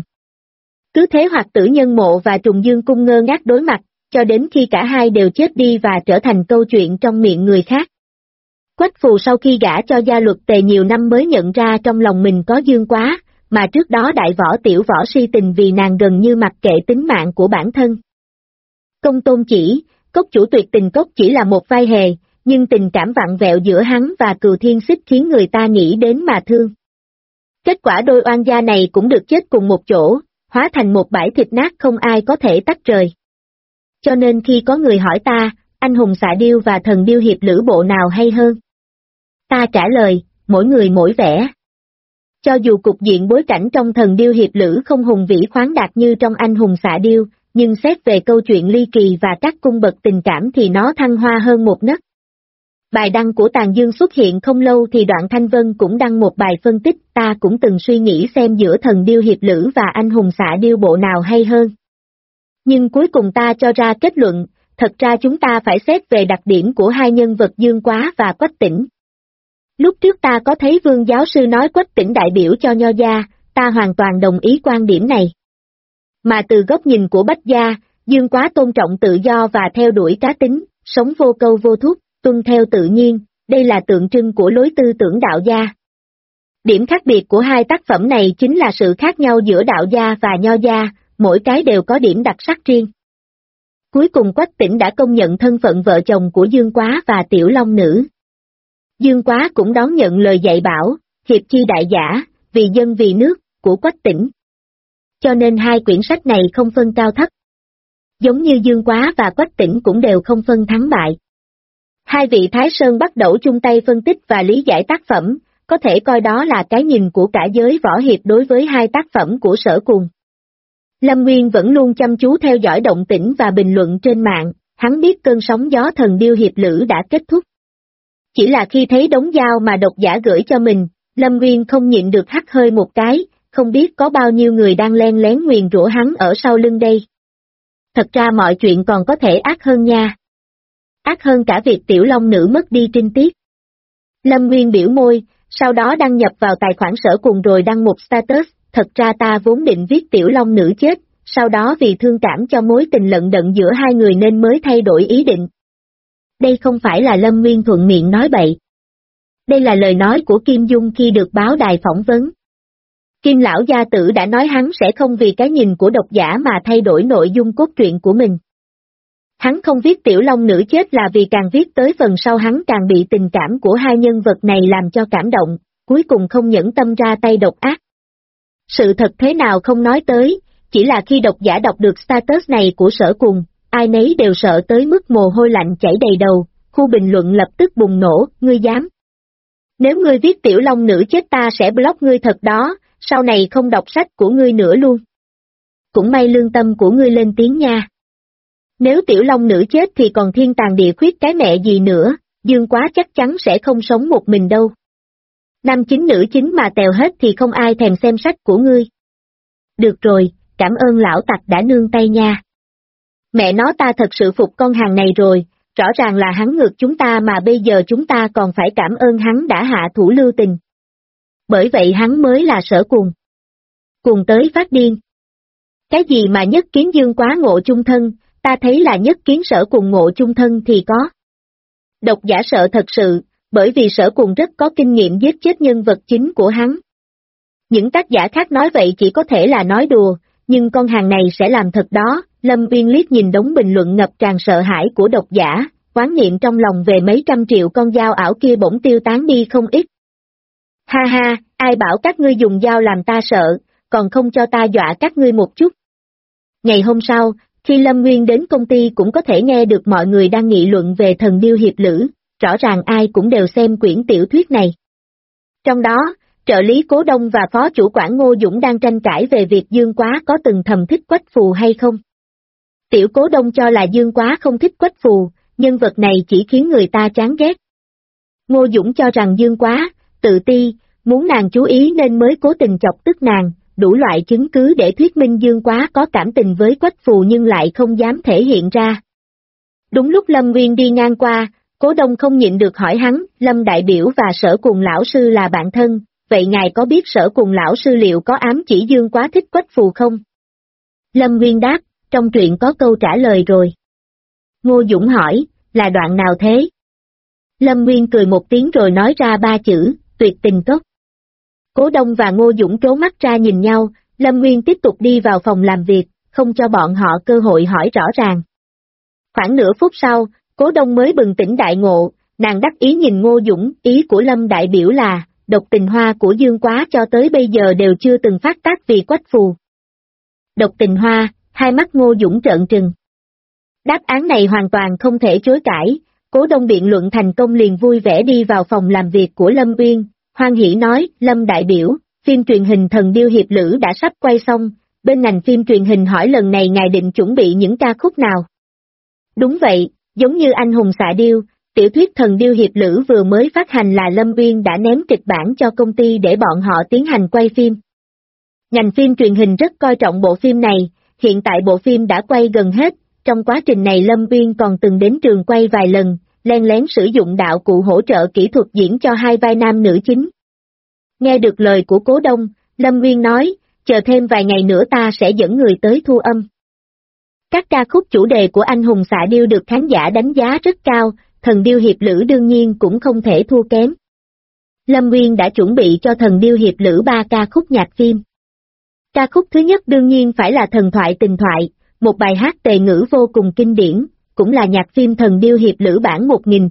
Cứ thế hoặc Tử Nhân Mộ và Trùng Dương Cung ngơ ngác đối mặt, cho đến khi cả hai đều chết đi và trở thành câu chuyện trong miệng người khác. Quách Phù sau khi gả cho Gia Luật Tề nhiều năm mới nhận ra trong lòng mình có Dương Quá, mà trước đó đại võ tiểu võ si tình vì nàng gần như mặc kệ tính mạng của bản thân. Công Tôn Chỉ, cốc chủ tuyệt tình cốc chỉ là một vai hề, nhưng tình cảm vặn vẹo giữa hắn và Cừu Thiên Xích khiến người ta nghĩ đến mà thương. Kết quả đôi oan gia này cũng được chết cùng một chỗ, hóa thành một bãi thịt nát không ai có thể tách rời. Cho nên khi có người hỏi ta, anh hùng xạ điêu và thần điêu hiệp lữ bộ nào hay hơn? Ta trả lời, mỗi người mỗi vẻ. Cho dù cục diện bối cảnh trong thần điêu hiệp lữ không hùng vĩ khoáng đạt như trong anh hùng xạ điêu, nhưng xét về câu chuyện ly kỳ và các cung bậc tình cảm thì nó thăng hoa hơn một nấc. Bài đăng của Tàn Dương xuất hiện không lâu thì Đoạn Thanh Vân cũng đăng một bài phân tích, ta cũng từng suy nghĩ xem giữa thần điêu hiệp lữ và anh hùng xạ điêu bộ nào hay hơn. Nhưng cuối cùng ta cho ra kết luận, thật ra chúng ta phải xét về đặc điểm của hai nhân vật Dương Quá và Quách Tĩnh. Lúc trước ta có thấy Vương giáo sư nói Quách Tĩnh đại biểu cho Nho gia, ta hoàn toàn đồng ý quan điểm này. Mà từ góc nhìn của Bách gia, Dương Quá tôn trọng tự do và theo đuổi cá tính, sống vô câu vô thúc, tuân theo tự nhiên, đây là tượng trưng của lối tư tưởng đạo gia. Điểm khác biệt của hai tác phẩm này chính là sự khác nhau giữa đạo gia và Nho gia, mỗi cái đều có điểm đặc sắc riêng. Cuối cùng Quách Tĩnh đã công nhận thân phận vợ chồng của Dương Quá và Tiểu Long Nữ. Dương Quá cũng đón nhận lời dạy bảo, hiệp chi đại giả, vì dân vì nước, của Quách Tĩnh. Cho nên hai quyển sách này không phân cao thấp. giống như Dương Quá và Quách Tĩnh cũng đều không phân thắng bại. Hai vị Thái Sơn bắt đầu chung tay phân tích và lý giải tác phẩm, có thể coi đó là cái nhìn của cả giới võ hiệp đối với hai tác phẩm của Sở Cùng. Lâm Nguyên vẫn luôn chăm chú theo dõi động tĩnh và bình luận trên mạng, hắn biết cơn sóng gió Thần Điêu Hiệp Lữ đã kết thúc. Chỉ là khi thấy đống dao mà độc giả gửi cho mình, Lâm Nguyên không nhịn được hắt hơi một cái, không biết có bao nhiêu người đang len lén nguyền rủa hắn ở sau lưng đây. Thật ra mọi chuyện còn có thể ác hơn nha. Ác hơn cả việc Tiểu Long Nữ mất đi trinh tiết. Lâm Nguyên biểu môi, sau đó đăng nhập vào tài khoản Sở Cùng rồi đăng một status, thật ra ta vốn định viết Tiểu Long Nữ chết, sau đó vì thương cảm cho mối tình lận đận giữa hai người nên mới thay đổi ý định. Đây không phải là Lâm Nguyên thuận miệng nói bậy. Đây là lời nói của Kim Dung khi được báo đài phỏng vấn. Kim Lão Gia Tử đã nói hắn sẽ không vì cái nhìn của độc giả mà thay đổi nội dung cốt truyện của mình. Hắn không viết Tiểu Long Nữ chết là vì càng viết tới phần sau hắn càng bị tình cảm của hai nhân vật này làm cho cảm động, cuối cùng không nhẫn tâm ra tay độc ác. Sự thật thế nào không nói tới, chỉ là khi độc giả đọc được status này của Sở Cùng, ai nấy đều sợ tới mức mồ hôi lạnh chảy đầy đầu, khu bình luận lập tức bùng nổ, ngươi dám. Nếu ngươi viết Tiểu Long Nữ chết ta sẽ block ngươi thật đó, sau này không đọc sách của ngươi nữa luôn. Cũng may lương tâm của ngươi lên tiếng nha. Nếu Tiểu Long Nữ chết thì còn thiên tàng địa khuyết cái mẹ gì nữa, Dương Quá chắc chắn sẽ không sống một mình đâu. Nam chính nữ chính mà tèo hết thì không ai thèm xem sách của ngươi. Được rồi, cảm ơn lão tặc đã nương tay nha. Mẹ nó ta thật sự phục con hàng này rồi, rõ ràng là hắn ngược chúng ta mà bây giờ chúng ta còn phải cảm ơn hắn đã hạ thủ lưu tình. Bởi vậy hắn mới là Sở Cùng. Cùng tới phát điên. Cái gì mà nhất kiến Dương Quá ngộ chung thân, ta thấy là nhất kiến Sở Cùng ngộ chung thân thì có. Độc giả sợ thật sự, bởi vì Sở Cùng rất có kinh nghiệm giết chết nhân vật chính của hắn. Những tác giả khác nói vậy chỉ có thể là nói đùa, nhưng con hàng này sẽ làm thật đó. Lâm Uyên liếc nhìn đống bình luận ngập tràn sợ hãi của độc giả, oán niệm trong lòng về mấy trăm triệu con dao ảo kia bỗng tiêu tán đi không ít. Ha ha, ai bảo các ngươi dùng dao làm ta sợ, còn không cho ta dọa các ngươi một chút. Ngày hôm sau, khi Lâm Nguyên đến công ty cũng có thể nghe được mọi người đang nghị luận về Thần Điêu Hiệp Lữ, rõ ràng ai cũng đều xem quyển tiểu thuyết này. Trong đó, trợ lý Cố Đông và phó chủ quản Ngô Dũng đang tranh cãi về việc Dương Quá có từng thầm thích Quách Phù hay không. Tiểu Cố Đông cho là Dương Quá không thích Quách Phù, nhân vật này chỉ khiến người ta chán ghét. Ngô Dũng cho rằng Dương Quá, tự ti, muốn nàng chú ý nên mới cố tình chọc tức nàng, đủ loại chứng cứ để thuyết minh Dương Quá có cảm tình với Quách Phù nhưng lại không dám thể hiện ra. Đúng lúc Lâm Nguyên đi ngang qua, Cố Đông không nhịn được hỏi hắn, Lâm đại biểu và Sở Cùng lão sư là bạn thân, vậy ngài có biết Sở Cùng lão sư liệu có ám chỉ Dương Quá thích Quách Phù không? Lâm Nguyên đáp, trong truyện có câu trả lời rồi. Ngô Dũng hỏi, là đoạn nào thế? Lâm Nguyên cười một tiếng rồi nói ra ba chữ, tuyệt tình cốc. Cố Đông và Ngô Dũng trố mắt ra nhìn nhau, Lâm Nguyên tiếp tục đi vào phòng làm việc, không cho bọn họ cơ hội hỏi rõ ràng. Khoảng nửa phút sau, Cố Đông mới bừng tỉnh đại ngộ, nàng đắc ý nhìn Ngô Dũng, ý của Lâm đại biểu là, độc tình hoa của Dương Quá cho tới bây giờ đều chưa từng phát tác vì Quách Phù. Độc tình hoa, hai mắt Ngô Dũng trợn trừng. Đáp án này hoàn toàn không thể chối cãi, Cố Đông biện luận thành công liền vui vẻ đi vào phòng làm việc của Lâm Uyên, hoan hỉ nói, Lâm đại biểu, phim truyền hình Thần Điêu Hiệp Lữ đã sắp quay xong, bên ngành phim truyền hình hỏi lần này ngài định chuẩn bị những ca khúc nào? Đúng vậy, giống như Anh Hùng Xạ Điêu, tiểu thuyết Thần Điêu Hiệp Lữ vừa mới phát hành là Lâm Uyên đã ném kịch bản cho công ty để bọn họ tiến hành quay phim. Ngành phim truyền hình rất coi trọng bộ phim này, hiện tại bộ phim đã quay gần hết, trong quá trình này Lâm Uyên còn từng đến trường quay vài lần, len lén sử dụng đạo cụ hỗ trợ kỹ thuật diễn cho hai vai nam nữ chính. Nghe được lời của Cố Đông, Lâm Uyên nói, chờ thêm vài ngày nữa ta sẽ dẫn người tới thu âm. Các ca khúc chủ đề của Anh Hùng Xạ Điêu được khán giả đánh giá rất cao, Thần Điêu Hiệp Lữ đương nhiên cũng không thể thua kém. Lâm Uyên đã chuẩn bị cho Thần Điêu Hiệp Lữ 3 ca khúc nhạc phim. Ca khúc thứ nhất đương nhiên phải là Thần Thoại Tình Thoại, một bài hát tề ngữ vô cùng kinh điển, cũng là nhạc phim Thần Điêu Hiệp Lữ bản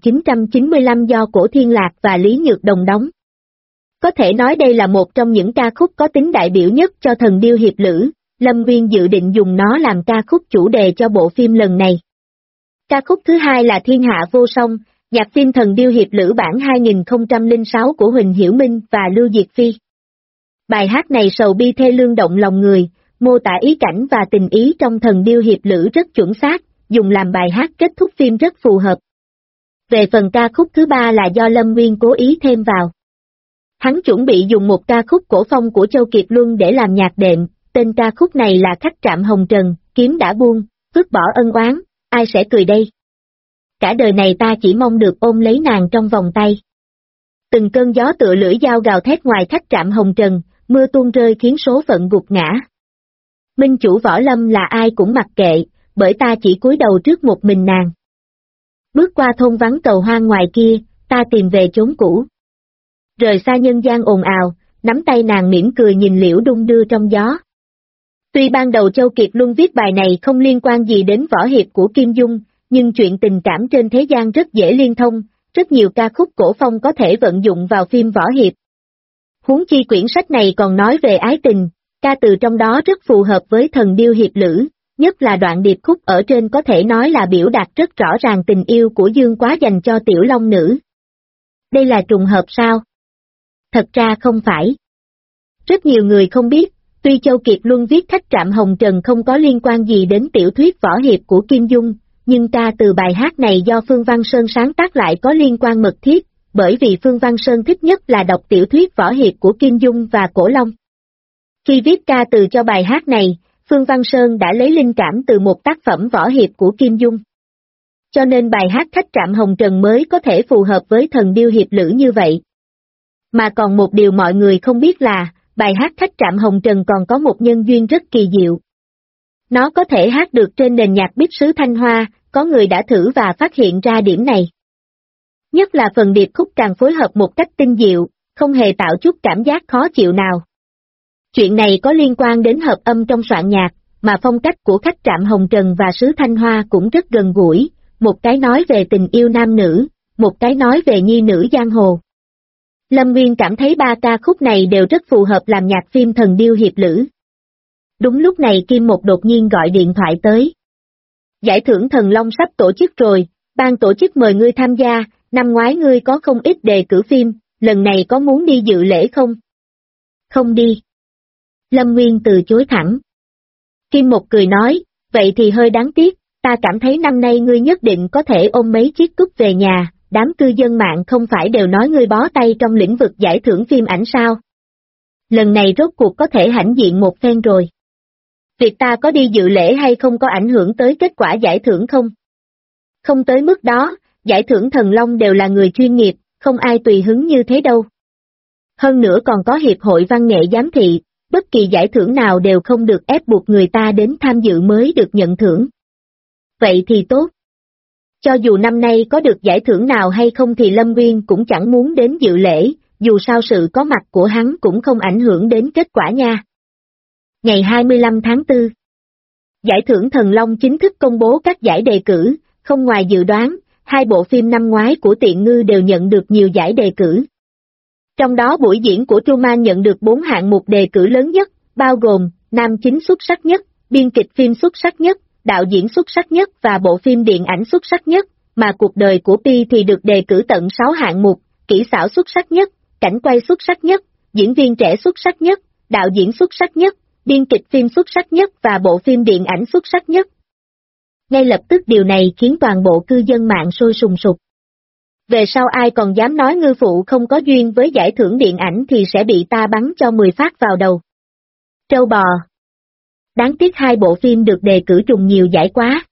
1995 do Cổ Thiên Lạc và Lý Nhược Đồng đóng. Có thể nói đây là một trong những ca khúc có tính đại biểu nhất cho Thần Điêu Hiệp Lữ, Lâm Nguyên dự định dùng nó làm ca khúc chủ đề cho bộ phim lần này. Ca khúc thứ hai là Thiên Hạ Vô Song, nhạc phim Thần Điêu Hiệp Lữ bản 2006 của Huỳnh Hiểu Minh và Lưu Diệt Phi. Bài hát này sầu bi thê lương động lòng người, mô tả ý cảnh và tình ý trong Thần Điêu Hiệp Lữ rất chuẩn xác, dùng làm bài hát kết thúc phim rất phù hợp. Về phần ca khúc thứ ba là do Lâm Nguyên cố ý thêm vào. Hắn chuẩn bị dùng một ca khúc cổ phong của Châu Kiệt Luân để làm nhạc đệm, tên ca khúc này là Khách Trạm Hồng Trần, kiếm đã buông, vứt bỏ ân oán, ai sẽ cười đây? Cả đời này ta chỉ mong được ôm lấy nàng trong vòng tay. Từng cơn gió tựa lưỡi dao gào thét ngoài Khách Trạm Hồng Trần, mưa tuôn rơi khiến số phận gục ngã. Minh chủ Võ Lâm là ai cũng mặc kệ, bởi ta chỉ cúi đầu trước một mình nàng. Bước qua thôn vắng cầu hoang ngoài kia, ta tìm về chốn cũ. Rời xa nhân gian ồn ào, nắm tay nàng mỉm cười nhìn liễu đung đưa trong gió. Tuy ban đầu Châu Kiệt Luân viết bài này không liên quan gì đến võ hiệp của Kim Dung, nhưng chuyện tình cảm trên thế gian rất dễ liên thông, rất nhiều ca khúc cổ phong có thể vận dụng vào phim võ hiệp. Huống chi quyển sách này còn nói về ái tình, ca từ trong đó rất phù hợp với Thần Điêu Hiệp Lữ, nhất là đoạn điệp khúc ở trên có thể nói là biểu đạt rất rõ ràng tình yêu của Dương Quá dành cho Tiểu Long Nữ. Đây là trùng hợp sao? Thật ra không phải. Rất nhiều người không biết, tuy Châu Kiệt Luân viết Khách Trạm Hồng Trần không có liên quan gì đến tiểu thuyết võ hiệp của Kim Dung, nhưng ca từ bài hát này do Phương Văn Sơn sáng tác lại có liên quan mật thiết, bởi vì Phương Văn Sơn thích nhất là đọc tiểu thuyết võ hiệp của Kim Dung và Cổ Long. Khi viết ca từ cho bài hát này, Phương Văn Sơn đã lấy linh cảm từ một tác phẩm võ hiệp của Kim Dung. Cho nên bài hát Khách Trạm Hồng Trần mới có thể phù hợp với Thần Điêu Hiệp Lữ như vậy. Mà còn một điều mọi người không biết là, bài hát Khách Trạm Hồng Trần còn có một nhân duyên rất kỳ diệu. Nó có thể hát được trên nền nhạc bích xứ Thanh Hoa, có người đã thử và phát hiện ra điểm này. Nhất là phần điệp khúc càng phối hợp một cách tinh diệu, không hề tạo chút cảm giác khó chịu nào. Chuyện này có liên quan đến hợp âm trong soạn nhạc, mà phong cách của Khách Trạm Hồng Trần và xứ Thanh Hoa cũng rất gần gũi, một cái nói về tình yêu nam nữ, một cái nói về nhi nữ giang hồ. Lâm Nguyên cảm thấy ba ca khúc này đều rất phù hợp làm nhạc phim Thần Điêu Hiệp Lữ. Đúng lúc này Kim Một đột nhiên gọi điện thoại tới. Giải thưởng Thần Long sắp tổ chức rồi, ban tổ chức mời ngươi tham gia, năm ngoái ngươi có không ít đề cử phim, lần này có muốn đi dự lễ không? Không đi. Lâm Nguyên từ chối thẳng. Kim Một cười nói, vậy thì hơi đáng tiếc, ta cảm thấy năm nay ngươi nhất định có thể ôm mấy chiếc cúp về nhà, đám cư dân mạng không phải đều nói ngươi bó tay trong lĩnh vực giải thưởng phim ảnh sao? Lần này rốt cuộc có thể hãnh diện một phen rồi. Việc ta có đi dự lễ hay không có ảnh hưởng tới kết quả giải thưởng không? Không tới mức đó, giải thưởng Thần Long đều là người chuyên nghiệp, không ai tùy hứng như thế đâu. Hơn nữa còn có Hiệp hội Văn nghệ giám thị, bất kỳ giải thưởng nào đều không được ép buộc người ta đến tham dự mới được nhận thưởng. Vậy thì tốt. Cho dù năm nay có được giải thưởng nào hay không thì Lâm Nguyên cũng chẳng muốn đến dự lễ, dù sao sự có mặt của hắn cũng không ảnh hưởng đến kết quả nha. Ngày 25 tháng 4, giải thưởng Thần Long chính thức công bố các giải đề cử, không ngoài dự đoán, hai bộ phim năm ngoái của Tiện Ngư đều nhận được nhiều giải đề cử. Trong đó buổi diễn của Truman nhận được 4 hạng mục đề cử lớn nhất, bao gồm nam chính xuất sắc nhất, biên kịch phim xuất sắc nhất, đạo diễn xuất sắc nhất và bộ phim điện ảnh xuất sắc nhất, mà cuộc đời của Pi thì được đề cử tận 6 hạng mục, kỹ xảo xuất sắc nhất, cảnh quay xuất sắc nhất, diễn viên trẻ xuất sắc nhất, đạo diễn xuất sắc nhất, biên kịch phim xuất sắc nhất và bộ phim điện ảnh xuất sắc nhất. Ngay lập tức điều này khiến toàn bộ cư dân mạng sôi sùng sục. Về sau ai còn dám nói ngư phụ không có duyên với giải thưởng điện ảnh thì sẽ bị ta bắn cho 10 phát vào đầu. Trâu bò. Đáng tiếc hai bộ phim được đề cử trùng nhiều giải quá.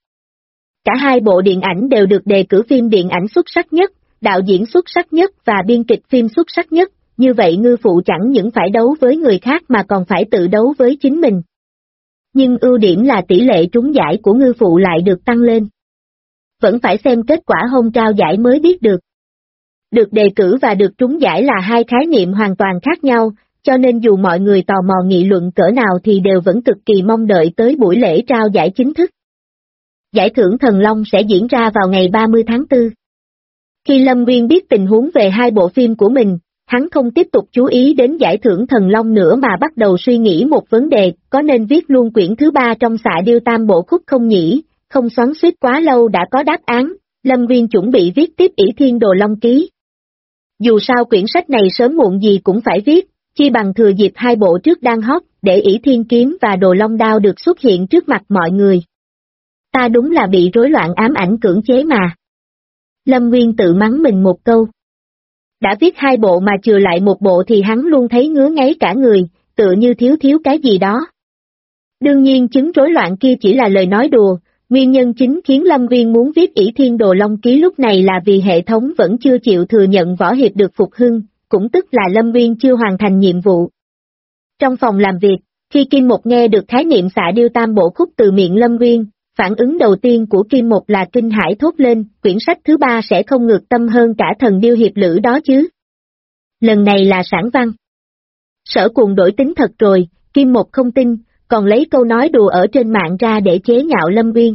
Cả hai bộ điện ảnh đều được đề cử phim điện ảnh xuất sắc nhất, đạo diễn xuất sắc nhất và biên kịch phim xuất sắc nhất, như vậy ngư phụ chẳng những phải đấu với người khác mà còn phải tự đấu với chính mình. Nhưng ưu điểm là tỷ lệ trúng giải của ngư phụ lại được tăng lên. Vẫn phải xem kết quả hôm trao giải mới biết được. Được đề cử và được trúng giải là hai khái niệm hoàn toàn khác nhau, cho nên dù mọi người tò mò nghị luận cỡ nào thì đều vẫn cực kỳ mong đợi tới buổi lễ trao giải chính thức. Giải thưởng Thần Long sẽ diễn ra vào ngày 30 tháng 4. Khi Lâm Nguyên biết tình huống về hai bộ phim của mình, Hắn không tiếp tục chú ý đến giải thưởng thần long nữa mà bắt đầu suy nghĩ một vấn đề, có nên viết luôn quyển thứ 3 trong Xạ Điêu Tam Bộ Khúc không nhỉ? Không xoắn xuýt quá lâu đã có đáp án, Lâm Nguyên chuẩn bị viết tiếp ỷ Thiên Đồ Long Ký. Dù sao quyển sách này sớm muộn gì cũng phải viết, chi bằng thừa dịp 2 bộ trước đang hot, để ỷ Thiên Kiếm và Đồ Long Đao được xuất hiện trước mặt mọi người. Ta đúng là bị rối loạn ám ảnh cưỡng chế mà. Lâm Nguyên tự mắng mình một câu. Đã viết 2 bộ mà chừa lại một bộ thì hắn luôn thấy ngứa ngáy cả người, tựa như thiếu cái gì đó. Đương nhiên chứng rối loạn kia chỉ là lời nói đùa, nguyên nhân chính khiến Lâm Nguyên muốn viết ỷ Thiên Đồ Long Ký lúc này là vì hệ thống vẫn chưa chịu thừa nhận võ hiệp được phục hưng, cũng tức là Lâm Nguyên chưa hoàn thành nhiệm vụ. Trong phòng làm việc, khi Kim Một nghe được khái niệm Xạ Điêu Tam Bộ Khúc từ miệng Lâm Nguyên, phản ứng đầu tiên của Kim Một là kinh hãi thốt lên, quyển sách thứ 3 sẽ không ngược tâm hơn cả Thần Điêu Hiệp Lữ đó chứ. Lần này là sản văn. Sở Cuồng đổi tính thật rồi, Kim Một không tin, còn lấy câu nói đùa ở trên mạng ra để chế nhạo Lâm Nguyên.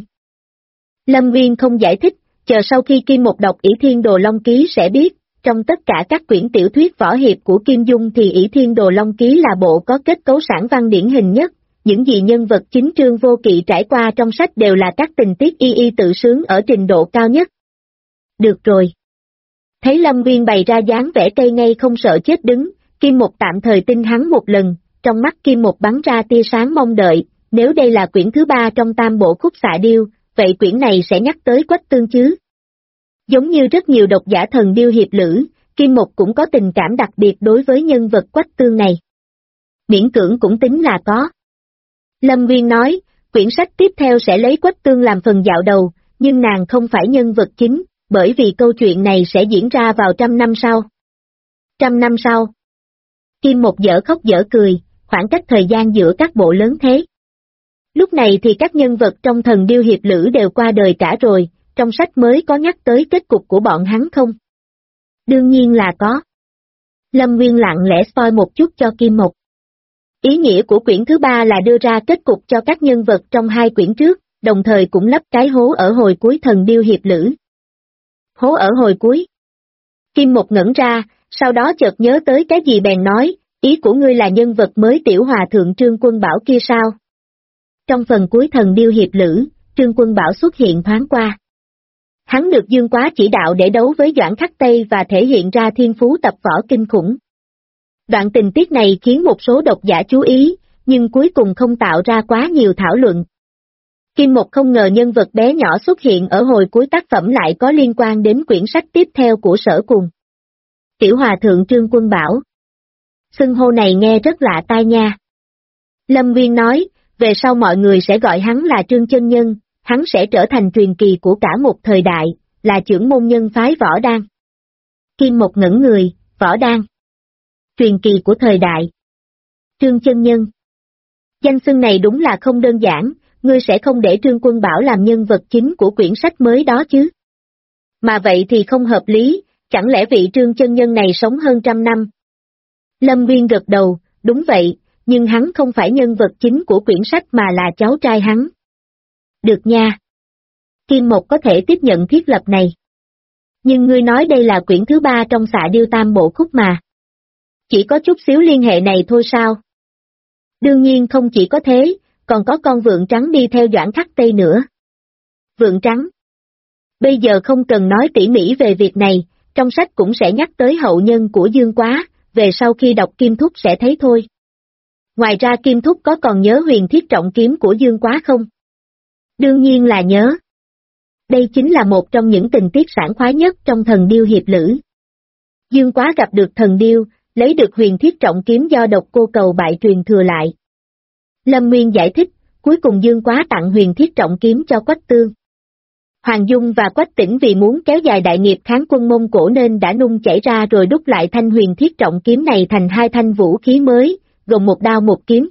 Lâm Nguyên không giải thích, chờ sau khi Kim Một đọc ỷ Thiên Đồ Long Ký sẽ biết, trong tất cả các quyển tiểu thuyết võ hiệp của Kim Dung thì ỷ Thiên Đồ Long Ký là bộ có kết cấu sản văn điển hình nhất, những gì nhân vật chính Trương Vô Kỵ trải qua trong sách đều là các tình tiết y tự sướng ở trình độ cao nhất. Được rồi. Thấy Lâm Nguyên bày ra dáng vẻ cây ngay không sợ chết đứng, Kim Một tạm thời tin hắn một lần, trong mắt Kim Một bắn ra tia sáng mong đợi, nếu đây là quyển thứ 3 trong Tam Bộ Khúc Xạ Điêu, vậy quyển này sẽ nhắc tới Quách Tương chứ. Giống như rất nhiều độc giả Thần Điêu Hiệp Lữ, Kim Một cũng có tình cảm đặc biệt đối với nhân vật Quách Tương này. Miễn cưỡng cũng tính là có. Lâm Nguyên nói, quyển sách tiếp theo sẽ lấy Quách Tương làm phần dạo đầu, nhưng nàng không phải nhân vật chính, bởi vì câu chuyện này sẽ diễn ra vào 100 năm sau. 100 năm sau. Kim Một dở khóc dở cười, khoảng cách thời gian giữa các bộ lớn thế. Lúc này thì các nhân vật trong Thần Điêu Hiệp Lữ đều qua đời cả rồi, trong sách mới có nhắc tới kết cục của bọn hắn không? Đương nhiên là có. Lâm Nguyên lặng lẽ spoil một chút cho Kim Một. Ý nghĩa của quyển thứ 3 là đưa ra kết cục cho các nhân vật trong 2 quyển trước, đồng thời cũng lấp cái hố ở hồi cuối Thần Điêu Hiệp Lữ. Hố ở hồi cuối. Kim Một ngẩn ra, sau đó chợt nhớ tới cái gì bèn nói, ý của ngươi là nhân vật mới tiểu hòa thượng Trương Quân Bảo kia sao? Trong phần cuối Thần Điêu Hiệp Lữ, Trương Quân Bảo xuất hiện thoáng qua. Hắn được Dương Quá chỉ đạo để đấu với Doãn Khắc Tây và thể hiện ra thiên phú tập võ kinh khủng. Đoạn tình tiết này khiến một số độc giả chú ý, nhưng cuối cùng không tạo ra quá nhiều thảo luận. Kim Một không ngờ nhân vật bé nhỏ xuất hiện ở hồi cuối tác phẩm lại có liên quan đến quyển sách tiếp theo của Sở Cuồng. Tiểu Hòa Thượng Trương Quân Bảo. Xưng hô này nghe rất lạ tai nha. Lâm Nguyên nói, về sau mọi người sẽ gọi hắn là Trương Chân Nhân, hắn sẽ trở thành truyền kỳ của cả một thời đại, là trưởng môn nhân phái Võ Đan. Kim Một ngẩn người, Võ Đan. Truyền kỳ của thời đại. Trương Chân Nhân. Danh xưng này đúng là không đơn giản, ngươi sẽ không để Trương Quân Bảo làm nhân vật chính của quyển sách mới đó chứ. Mà vậy thì không hợp lý, chẳng lẽ vị Trương Chân Nhân này sống hơn 100 năm? Lâm Nguyên gật đầu, đúng vậy, nhưng hắn không phải nhân vật chính của quyển sách mà là cháu trai hắn. Được nha. Kim Một có thể tiếp nhận thiết lập này. Nhưng ngươi nói đây là quyển thứ 3 trong Xạ Điêu Tam Bộ Khúc mà. Chỉ có chút xíu liên hệ này thôi sao? Đương nhiên không chỉ có thế, còn có con vượn trắng đi theo Doãn Khắc Tây nữa. Vượn trắng. Bây giờ không cần nói tỉ mỉ về việc này, trong sách cũng sẽ nhắc tới hậu nhân của Dương Quá, về sau khi đọc Kim Thúc sẽ thấy thôi. Ngoài ra Kim Thúc có còn nhớ huyền thiết trọng kiếm của Dương Quá không? Đương nhiên là nhớ. Đây chính là một trong những tình tiết sảng khoái nhất trong Thần Điêu Hiệp Lữ. Dương Quá gặp được thần điêu, lấy được huyền thiết trọng kiếm do Độc Cô Cầu bại truyền thừa lại. Lâm Nguyên giải thích, cuối cùng Dương Quá tặng huyền thiết trọng kiếm cho Quách Tương. Hoàng Dung và Quách Tĩnh vì muốn kéo dài đại nghiệp kháng quân Mông Cổ nên đã nung chảy ra rồi đúc lại thanh huyền thiết trọng kiếm này thành 2 thanh vũ khí mới, gồm 1 đao 1 kiếm.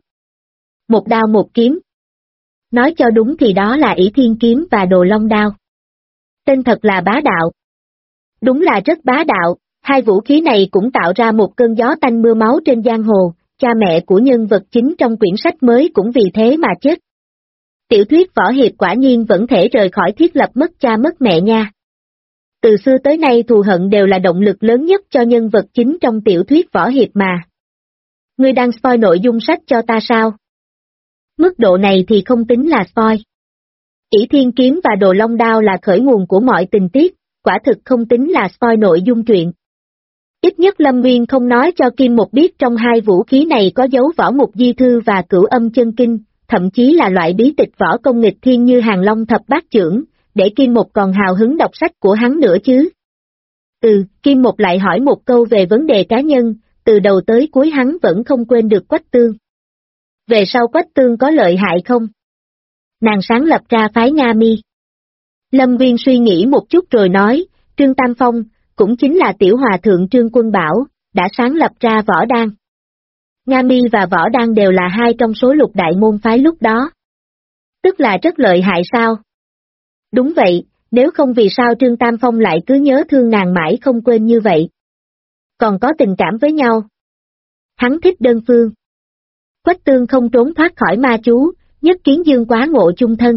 1 đao 1 kiếm. Nói cho đúng thì đó là ỷ Thiên Kiếm và Đồ Long Đao. Tên thật là bá đạo. Đúng là rất bá đạo, 2 vũ khí này cũng tạo ra một cơn gió tanh mưa máu trên giang hồ, cha mẹ của nhân vật chính trong quyển sách mới cũng vì thế mà chết. Tiểu thuyết võ hiệp quả nhiên vẫn thể rời khỏi thiết lập mất cha mất mẹ nha. Từ xưa tới nay thù hận đều là động lực lớn nhất cho nhân vật chính trong tiểu thuyết võ hiệp mà. Ngươi đang spoil nội dung sách cho ta sao? Mức độ này thì không tính là spoil. Ỷ Thiên Kiếm và Đồ Long Đao là khởi nguồn của mọi tình tiết, quả thực không tính là spoil nội dung truyện. Ít nhất Lâm Nguyên không nói cho Kim Một biết trong hai vũ khí này có dấu võ mục di thư và cửu âm chân kinh, thậm chí là loại bí tịch võ công nghịch thiên như Hàng Long thập bát chưởng, để Kim Một còn hào hứng đọc sách của hắn nữa chứ. Kim Một lại hỏi một câu về vấn đề cá nhân, từ đầu tới cuối hắn vẫn không quên được Quách Tương. Về sau Quách Tương có lợi hại không? Nàng sáng lập ra phái Nga Mi. Lâm Nguyên suy nghĩ một chút rồi nói, Trương Tam Phong, cũng chính là tiểu hòa thượng Trương Quân Bảo, đã sáng lập ra võ đan. Nga Mi và võ đan đều là hai trong số lục đại môn phái lúc đó. Tức là rất lợi hại sao? Đúng vậy, nếu không vì sao Trương Tam Phong lại cứ nhớ thương nàng mãi không quên như vậy. Còn có tình cảm với nhau. Hắn thích đơn phương. Quách Tương không trốn thoát khỏi ma chú, nhất kiến dương quá ngộ chung thân.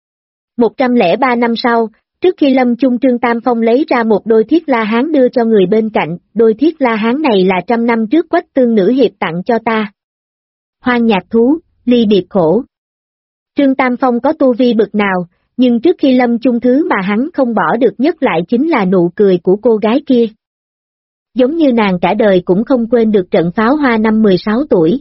103 năm sau, trước khi lâm chung Trương Tam Phong lấy ra một đôi thiết la hán đưa cho người bên cạnh, đôi thiết la hán này là 100 năm trước Quách Tương nữ hiệp tặng cho ta. Hoang nhạc thú, ly biệt khổ. Trương Tam Phong có tu vi bực nào, nhưng trước khi lâm chung thứ mà hắn không bỏ được nhất lại chính là nụ cười của cô gái kia. Giống như nàng cả đời cũng không quên được trận pháo hoa năm 16 tuổi.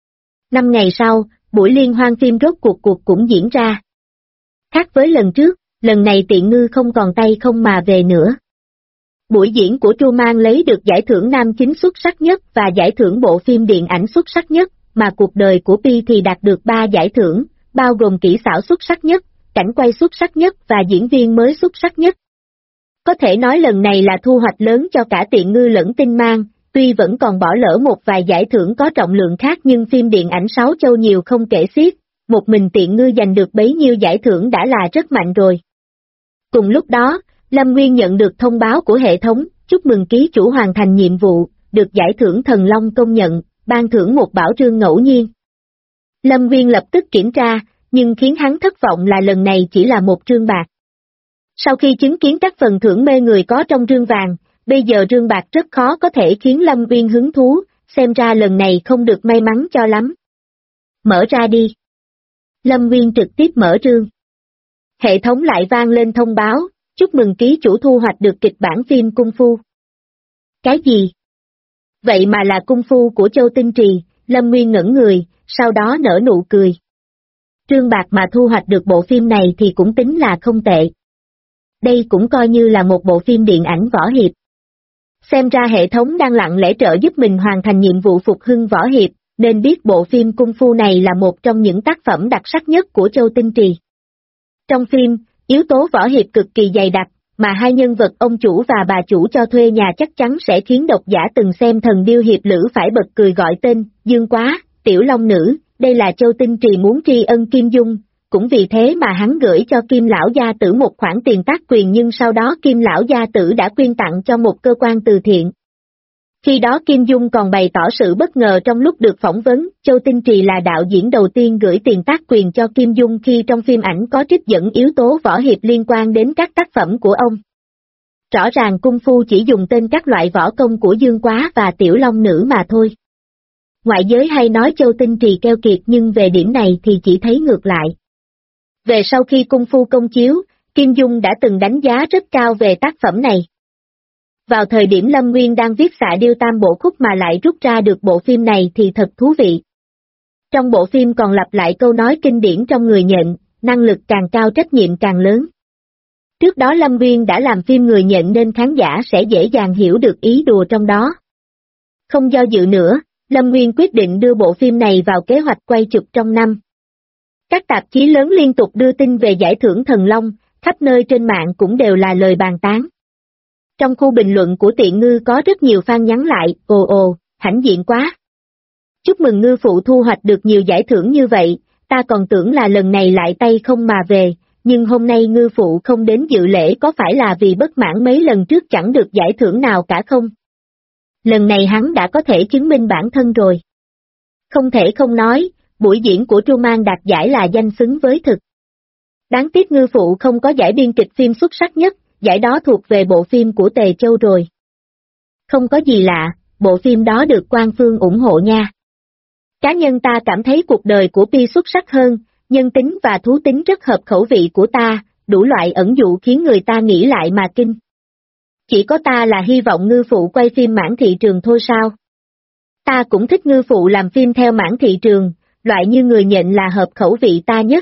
5 ngày sau, buổi liên hoan phim rốt cuộc cũng diễn ra. Khác với lần trước, lần này Tiện Ngư không còn tay không mà về nữa. Buổi diễn của Tru Mang lấy được giải thưởng nam chính xuất sắc nhất và giải thưởng bộ phim điện ảnh xuất sắc nhất, mà cuộc đời của Pi thì đạt được 3 giải thưởng, bao gồm kỹ xảo xuất sắc nhất, cảnh quay xuất sắc nhất và diễn viên mới xuất sắc nhất. Có thể nói lần này là thu hoạch lớn cho cả Tiện Ngư lẫn Tinh Mang, tuy vẫn còn bỏ lỡ một vài giải thưởng có trọng lượng khác nhưng phim điện ảnh Sáu Châu nhiều không kể xiết, một mình Tiện Ngư giành được bấy nhiêu giải thưởng đã là rất mạnh rồi. Cùng lúc đó, Lâm Nguyên nhận được thông báo của hệ thống, chúc mừng ký chủ hoàn thành nhiệm vụ, được giải thưởng Thần Long công nhận, ban thưởng một bảo trương ngẫu nhiên. Lâm Nguyên lập tức kiểm tra, nhưng khiến hắn thất vọng là lần này chỉ là một trương bạc. Sau khi chứng kiến các phần thưởng mê người có trong trương vàng, bây giờ trương bạc rất khó có thể khiến Lâm Nguyên hứng thú, xem ra lần này không được may mắn cho lắm. Mở ra đi. Lâm Nguyên trực tiếp mở trương. Hệ thống lại vang lên thông báo, chúc mừng ký chủ thu hoạch được kịch bản phim Cung Phu. Cái gì? Vậy mà là Cung Phu của Châu Tinh Trì, Lâm Nguyên ngẩn người, sau đó nở nụ cười. Trương bạc mà thu hoạch được bộ phim này thì cũng tính là không tệ. Đây cũng coi như là một bộ phim điện ảnh võ hiệp. Xem ra hệ thống đang lặng lẽ trợ giúp mình hoàn thành nhiệm vụ phục hưng võ hiệp, nên biết bộ phim Cung Phu này là một trong những tác phẩm đặc sắc nhất của Châu Tinh Trì. Trong phim, yếu tố võ hiệp cực kỳ dày đặc, mà hai nhân vật ông chủ và bà chủ cho thuê nhà chắc chắn sẽ khiến độc giả từng xem Thần Điêu Hiệp Lữ phải bật cười gọi tên, Dương Quá, Tiểu Long Nữ, đây là Châu Tinh Trì muốn tri ân Kim Dung, cũng vì thế mà hắn gửi cho Kim Lão Gia Tử một khoản tiền tác quyền nhưng sau đó Kim Lão Gia Tử đã quyên tặng cho một cơ quan từ thiện. Khi đó Kim Dung còn bày tỏ sự bất ngờ trong lúc được phỏng vấn, Châu Tinh Trì là đạo diễn đầu tiên gửi tiền tác quyền cho Kim Dung khi trong phim ảnh có trích dẫn yếu tố võ hiệp liên quan đến các tác phẩm của ông. Rõ ràng Cung Phu chỉ dùng tên các loại võ công của Dương Quá và Tiểu Long Nữ mà thôi. Ngoại giới hay nói Châu Tinh Trì keo kiệt nhưng về điểm này thì chỉ thấy ngược lại. Về sau khi Cung Phu công chiếu, Kim Dung đã từng đánh giá rất cao về tác phẩm này. Vào thời điểm Lâm Nguyên đang viết Xạ Điêu Tam Bộ Khúc mà lại rút ra được bộ phim này thì thật thú vị. Trong bộ phim còn lặp lại câu nói kinh điển trong Người Nhện, năng lực càng cao trách nhiệm càng lớn. Trước đó Lâm Nguyên đã làm phim Người Nhện nên khán giả sẽ dễ dàng hiểu được ý đùa trong đó. Không do dự nữa, Lâm Nguyên quyết định đưa bộ phim này vào kế hoạch quay chụp trong năm. Các tạp chí lớn liên tục đưa tin về giải thưởng Thần Long, khắp nơi trên mạng cũng đều là lời bàn tán. Trong khu bình luận của Tiện Ngư có rất nhiều fan nhắn lại, ồ, hãnh diện quá. Chúc mừng Ngư phụ thu hoạch được nhiều giải thưởng như vậy, ta còn tưởng là lần này lại tay không mà về, nhưng hôm nay Ngư phụ không đến dự lễ có phải là vì bất mãn mấy lần trước chẳng được giải thưởng nào cả không? Lần này hắn đã có thể chứng minh bản thân rồi. Không thể không nói, buổi diễn của Tru Mang đạt giải là danh xứng với thực. Đáng tiếc Ngư phụ không có giải biên kịch phim xuất sắc nhất, giải đó thuộc về bộ phim của Tề Châu rồi. Không có gì lạ, bộ phim đó được Quan Phương ủng hộ nha. Cá nhân ta cảm thấy cuộc đời của Pi xuất sắc hơn, nhân tính và thú tính rất hợp khẩu vị của ta, đủ loại ẩn dụ khiến người ta nghĩ lại mà kinh. Chỉ có ta là hy vọng Ngư Phụ quay phim mãn thị trường thôi sao? Ta cũng thích Ngư Phụ làm phim theo mãn thị trường, loại như người nhện là hợp khẩu vị ta nhất.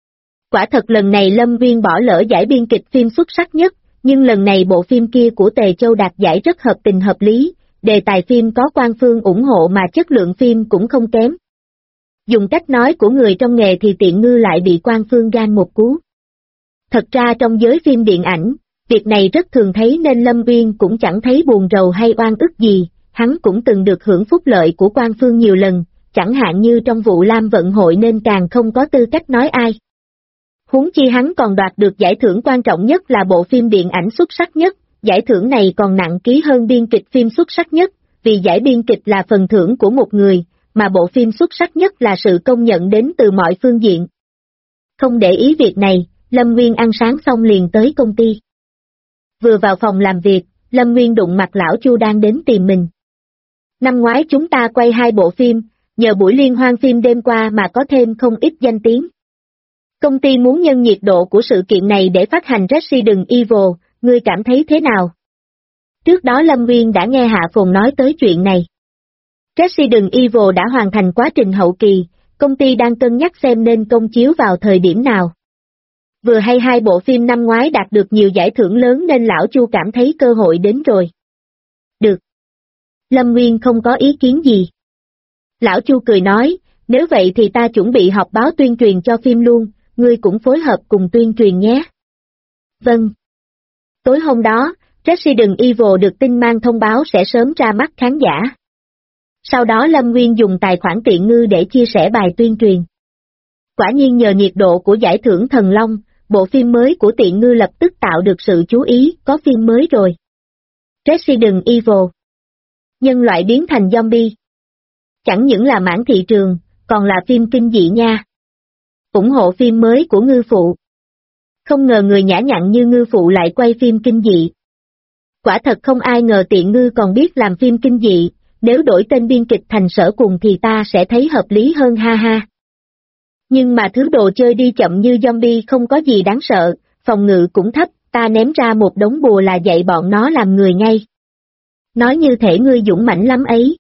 Quả thật lần này Lâm Nguyên bỏ lỡ giải biên kịch phim xuất sắc nhất, nhưng lần này bộ phim kia của Tề Châu đạt giải rất hợp tình hợp lý, đề tài phim có Quan Phương ủng hộ mà chất lượng phim cũng không kém. Dùng cách nói của người trong nghề thì Tiện Ngư lại bị Quan Phương gan một cú. Thật ra trong giới phim điện ảnh, việc này rất thường thấy nên Lâm Nguyên cũng chẳng thấy buồn rầu hay oan ức gì, hắn cũng từng được hưởng phúc lợi của Quan Phương nhiều lần, chẳng hạn như trong vụ Lam Vận Hội nên càng không có tư cách nói ai. Huống chi hắn còn đoạt được giải thưởng quan trọng nhất là bộ phim điện ảnh xuất sắc nhất, giải thưởng này còn nặng ký hơn biên kịch phim xuất sắc nhất, vì giải biên kịch là phần thưởng của một người, mà bộ phim xuất sắc nhất là sự công nhận đến từ mọi phương diện. Không để ý việc này, Lâm Nguyên ăn sáng xong liền tới công ty. Vừa vào phòng làm việc, Lâm Nguyên đụng mặt lão Chu đang đến tìm mình. Năm ngoái chúng ta quay 2 bộ phim, nhờ buổi liên hoan phim đêm qua mà có thêm không ít danh tiếng. Công ty muốn nhân nhiệt độ của sự kiện này để phát hành Resident Evil, ngươi cảm thấy thế nào? Trước đó Lâm Nguyên đã nghe Hạ Phồn nói tới chuyện này. Resident Evil đã hoàn thành quá trình hậu kỳ, công ty đang cân nhắc xem nên công chiếu vào thời điểm nào. Vừa hay 2 bộ phim năm ngoái đạt được nhiều giải thưởng lớn nên lão Chu cảm thấy cơ hội đến rồi. Được. Lâm Nguyên không có ý kiến gì. Lão Chu cười nói, nếu vậy thì ta chuẩn bị họp báo tuyên truyền cho phim luôn, ngươi cũng phối hợp cùng tuyên truyền nhé. Vâng. Tối hôm đó, Resident Evil được tin mang thông báo sẽ sớm ra mắt khán giả. Sau đó Lâm Nguyên dùng tài khoản Tiện Ngư để chia sẻ bài tuyên truyền. Quả nhiên nhờ nhiệt độ của giải thưởng Thần Long, bộ phim mới của Tiện Ngư lập tức tạo được sự chú ý, có phim mới rồi. Resident Evil. Nhân loại biến thành zombie. Chẳng những là mãn thị trường, còn là phim kinh dị nha. Ủng hộ phim mới của Ngư Phụ. Không ngờ người nhã nhặn như Ngư Phụ lại quay phim kinh dị. Quả thật không ai ngờ Tiện Ngư còn biết làm phim kinh dị, nếu đổi tên biên kịch thành Sở Cùng thì ta sẽ thấy hợp lý hơn ha ha. Nhưng mà thứ đồ chơi đi chậm như zombie không có gì đáng sợ, phòng ngự cũng thấp, ta ném ra một đống bùa là dạy bọn nó làm người ngay. Nói như thể ngươi dũng mãnh lắm ấy.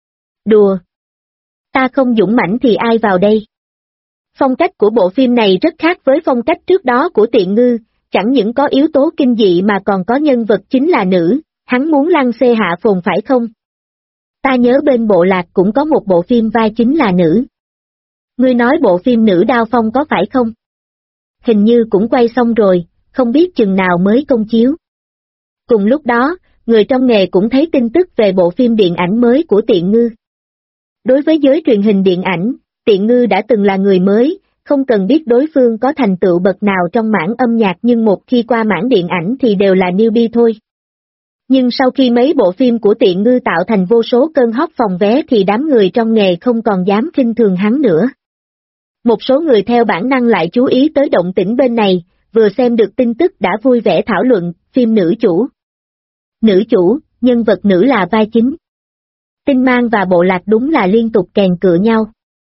Đùa. Ta không dũng mãnh thì ai vào đây? Phong cách của bộ phim này rất khác với phong cách trước đó của Tiện Ngư, chẳng những có yếu tố kinh dị mà còn có nhân vật chính là nữ, hắn muốn lăng xê Hạ Phồn phải không? Ta nhớ bên Bộ Lạc cũng có một bộ phim vai chính là nữ. Ngươi nói bộ phim Nữ Đao Phong có phải không? Hình như cũng quay xong rồi, không biết chừng nào mới công chiếu. Cùng lúc đó, người trong nghề cũng thấy tin tức về bộ phim điện ảnh mới của Tiện Ngư. Đối với giới truyền hình điện ảnh, Tiện Ngư đã từng là người mới, không cần biết đối phương có thành tựu bậc nào trong mảng âm nhạc nhưng một khi qua mảng điện ảnh thì đều là newbie thôi. Nhưng sau khi mấy bộ phim của Tiện Ngư tạo thành vô số cơn hot phòng vé thì đám người trong nghề không còn dám khinh thường hắn nữa. Một số người theo bản năng lại chú ý tới động tĩnh bên này, vừa xem được tin tức đã vui vẻ thảo luận, phim nữ chủ. Nữ chủ, nhân vật nữ là vai chính. Tinh Mang và Bộ Lạc đúng là liên tục kèn cựa nhau.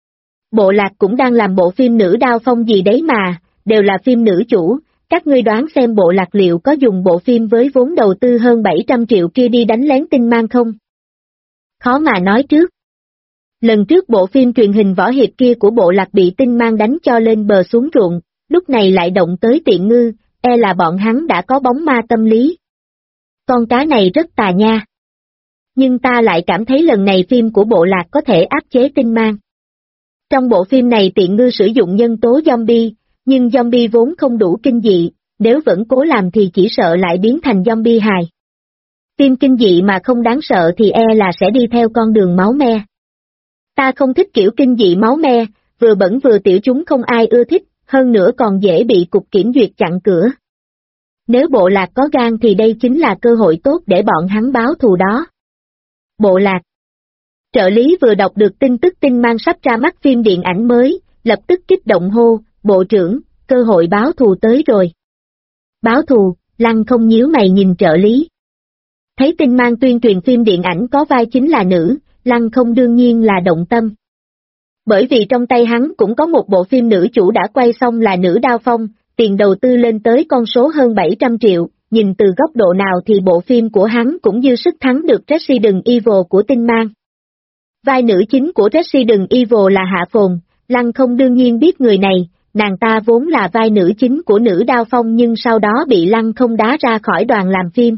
Bộ Lạc cũng đang làm bộ phim Nữ Đao Phong gì đấy mà, đều là phim nữ chủ, các ngươi đoán xem Bộ Lạc liệu có dùng bộ phim với vốn đầu tư hơn 700 triệu kia đi đánh lén Tinh Mang không? Khó mà nói trước. Lần trước bộ phim truyền hình võ hiệp kia của Bộ Lạc bị Tinh Mang đánh cho lên bờ xuống ruộng, lúc này lại động tới Tiện Ngư, e là bọn hắn đã có bóng ma tâm lý. Con cá này rất tà nha. Nhưng ta lại cảm thấy lần này phim của Bộ Lạc có thể áp chế Tinh Mang. Trong bộ phim này Tiện Ngư sử dụng nhân tố zombie, nhưng zombie vốn không đủ kinh dị, nếu vẫn cố làm thì chỉ sợ lại biến thành zombie hài. Phim kinh dị mà không đáng sợ thì e là sẽ đi theo con đường máu me. Ta không thích kiểu kinh dị máu me, vừa bẩn vừa tiểu chúng không ai ưa thích, hơn nữa còn dễ bị cục kiểm duyệt chặn cửa. Nếu Bộ Lạc có gan thì đây chính là cơ hội tốt để bọn hắn báo thù đó. Bộ Lạc. Trợ lý vừa đọc được tin tức Tinh Mang sắp ra mắt phim điện ảnh mới, lập tức kích động hô, Bộ trưởng, cơ hội báo thù tới rồi. Báo thù, Lăng không nhíu mày nhìn trợ lý. Thấy tin mang tuyên truyền phim điện ảnh có vai chính là nữ, Lăng không đương nhiên là động tâm. Bởi vì trong tay hắn cũng có một bộ phim nữ chủ đã quay xong là Nữ Đao Phong, tiền đầu tư lên tới con số hơn 700 triệu, nhìn từ góc độ nào thì bộ phim của hắn cũng dư sức thắng được Resident Evil của Tinh Mang. Vai nữ chính của Resident Evil là Hạ Phồn, Lăng không đương nhiên biết người này, nàng ta vốn là vai nữ chính của Nữ Đao Phong nhưng sau đó bị Lăng không đá ra khỏi đoàn làm phim.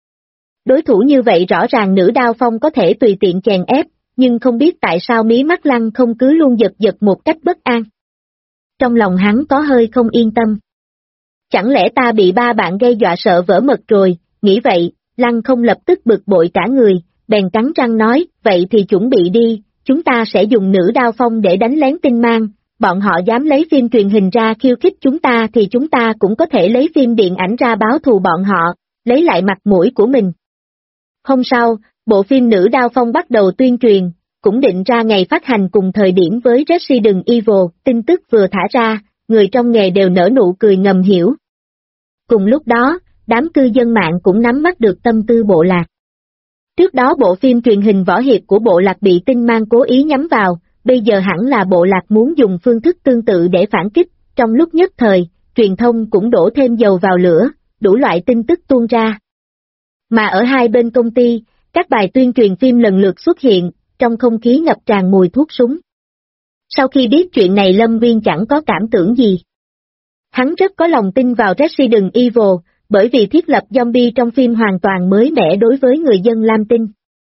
Đối thủ như vậy rõ ràng Nữ Đao Phong có thể tùy tiện chèn ép, nhưng không biết tại sao mí mắt Lăng không cứ luôn giật giật một cách bất an. Trong lòng hắn có hơi không yên tâm. Chẳng lẽ ta bị ba bạn gây dọa sợ vỡ mật rồi, nghĩ vậy, Lăng không lập tức bực bội cả người, bèn cắn răng nói, vậy thì chuẩn bị đi, chúng ta sẽ dùng Nữ Đao Phong để đánh lén Tinh Mang, bọn họ dám lấy phim truyền hình ra khiêu khích chúng ta thì chúng ta cũng có thể lấy phim điện ảnh ra báo thù bọn họ, lấy lại mặt mũi của mình. Hôm sau, bộ phim Nữ Đao Phong bắt đầu tuyên truyền, cũng định ra ngày phát hành cùng thời điểm với Resident Evil, tin tức vừa thả ra, người trong nghề đều nở nụ cười ngầm hiểu. Cùng lúc đó, đám cư dân mạng cũng nắm bắt được tâm tư Bộ Lạc. Trước đó bộ phim truyền hình võ hiệp của Bộ Lạc bị Tinh Mang cố ý nhắm vào, bây giờ hẳn là Bộ Lạc muốn dùng phương thức tương tự để phản kích, trong lúc nhất thời, truyền thông cũng đổ thêm dầu vào lửa, đủ loại tin tức tuôn ra. Mà ở hai bên công ty, các bài tuyên truyền phim lần lượt xuất hiện, trong không khí ngập tràn mùi thuốc súng. Sau khi biết chuyện này Lâm Viên chẳng có cảm tưởng gì. Hắn rất có lòng tin vào Resident Evil, bởi vì thiết lập zombie trong phim hoàn toàn mới mẻ đối với người dân Lam Tinh.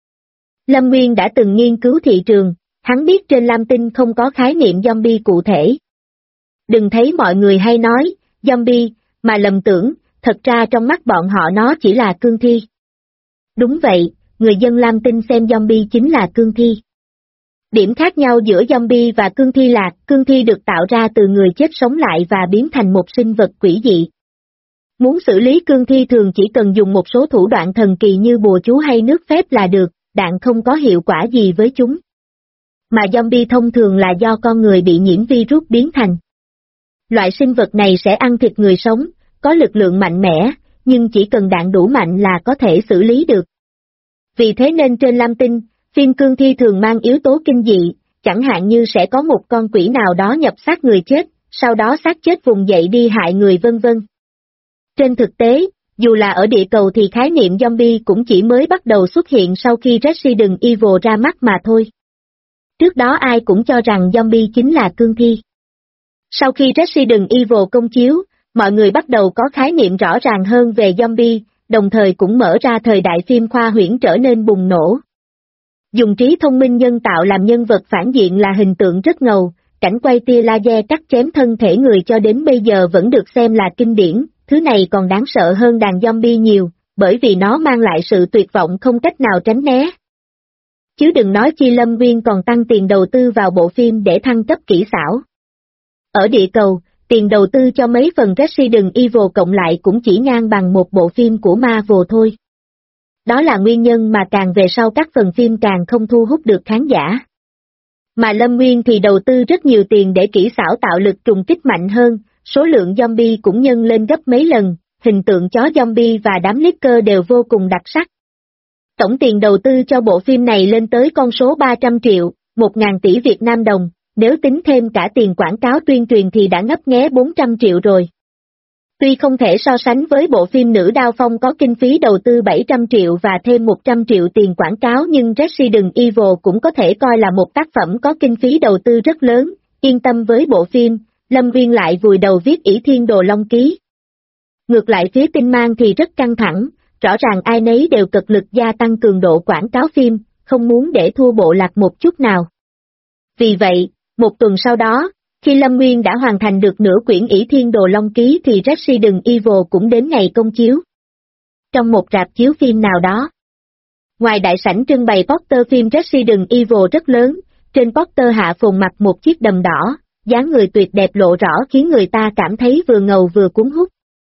Lâm Nguyên đã từng nghiên cứu thị trường, hắn biết trên Lam Tinh không có khái niệm zombie cụ thể. Đừng thấy mọi người hay nói, zombie, mà lầm tưởng, thật ra trong mắt bọn họ nó chỉ là cương thi. Đúng vậy, người dân Lam Tinh xem zombie chính là cương thi. Điểm khác nhau giữa zombie và cương thi là, cương thi được tạo ra từ người chết sống lại và biến thành một sinh vật quỷ dị. Muốn xử lý cương thi thường chỉ cần dùng một số thủ đoạn thần kỳ như bùa chú hay nước phép là được, đạn không có hiệu quả gì với chúng. Mà zombie thông thường là do con người bị nhiễm virus biến thành. Loại sinh vật này sẽ ăn thịt người sống, có lực lượng mạnh mẽ, nhưng chỉ cần đạn đủ mạnh là có thể xử lý được. Vì thế nên trên Lam Tinh, phim cương thi thường mang yếu tố kinh dị, chẳng hạn như sẽ có một con quỷ nào đó nhập xác người chết, sau đó xác chết vùng dậy đi hại người vân vân. Trên thực tế, dù là ở địa cầu thì khái niệm zombie cũng chỉ mới bắt đầu xuất hiện sau khi Resident Evil ra mắt mà thôi. Trước đó ai cũng cho rằng zombie chính là cương thi. Sau khi Resident Evil công chiếu, mọi người bắt đầu có khái niệm rõ ràng hơn về zombie, đồng thời cũng mở ra thời đại phim khoa huyễn trở nên bùng nổ. Dùng trí thông minh nhân tạo làm nhân vật phản diện là hình tượng rất ngầu, cảnh quay tia laser cắt chém thân thể người cho đến bây giờ vẫn được xem là kinh điển, thứ này còn đáng sợ hơn đàn zombie nhiều, bởi vì nó mang lại sự tuyệt vọng không cách nào tránh né. Chứ đừng nói chi Lâm Nguyên còn tăng tiền đầu tư vào bộ phim để thăng cấp kỹ xảo. Ở địa cầu, tiền đầu tư cho mấy phần Resident Evil cộng lại cũng chỉ ngang bằng một bộ phim của Marvel thôi. Đó là nguyên nhân mà càng về sau các phần phim càng không thu hút được khán giả. Mà Lâm Nguyên thì đầu tư rất nhiều tiền để kỹ xảo tạo lực trùng kích mạnh hơn, số lượng zombie cũng nhân lên gấp mấy lần, hình tượng chó zombie và đám leaker đều vô cùng đặc sắc. Tổng tiền đầu tư cho bộ phim này lên tới con số 300 triệu, 1.000 tỷ Việt Nam đồng, nếu tính thêm cả tiền quảng cáo tuyên truyền thì đã ngấp nghé 400 triệu rồi. Tuy không thể so sánh với bộ phim Nữ Đao Phong có kinh phí đầu tư 700 triệu và thêm 100 triệu tiền quảng cáo nhưng Resident Evil cũng có thể coi là một tác phẩm có kinh phí đầu tư rất lớn, yên tâm với bộ phim, Lâm Viên lại vùi đầu viết ỷ thiên đồ long ký. Ngược lại phía Tinh Mang thì rất căng thẳng, rõ ràng ai nấy đều cực lực gia tăng cường độ quảng cáo phim, không muốn để thua Bộ Lạc một chút nào. Vì vậy, một tuần sau đó, khi Lâm Nguyên đã hoàn thành được nửa quyển ỷ thiên đồ long ký thì Resident Evil cũng đến ngày công chiếu. Trong một rạp chiếu phim nào đó. Ngoài đại sảnh trưng bày poster phim Resident Evil rất lớn, trên poster Hạ Phồn mặc một chiếc đầm đỏ, dáng người tuyệt đẹp lộ rõ khiến người ta cảm thấy vừa ngầu vừa cuốn hút.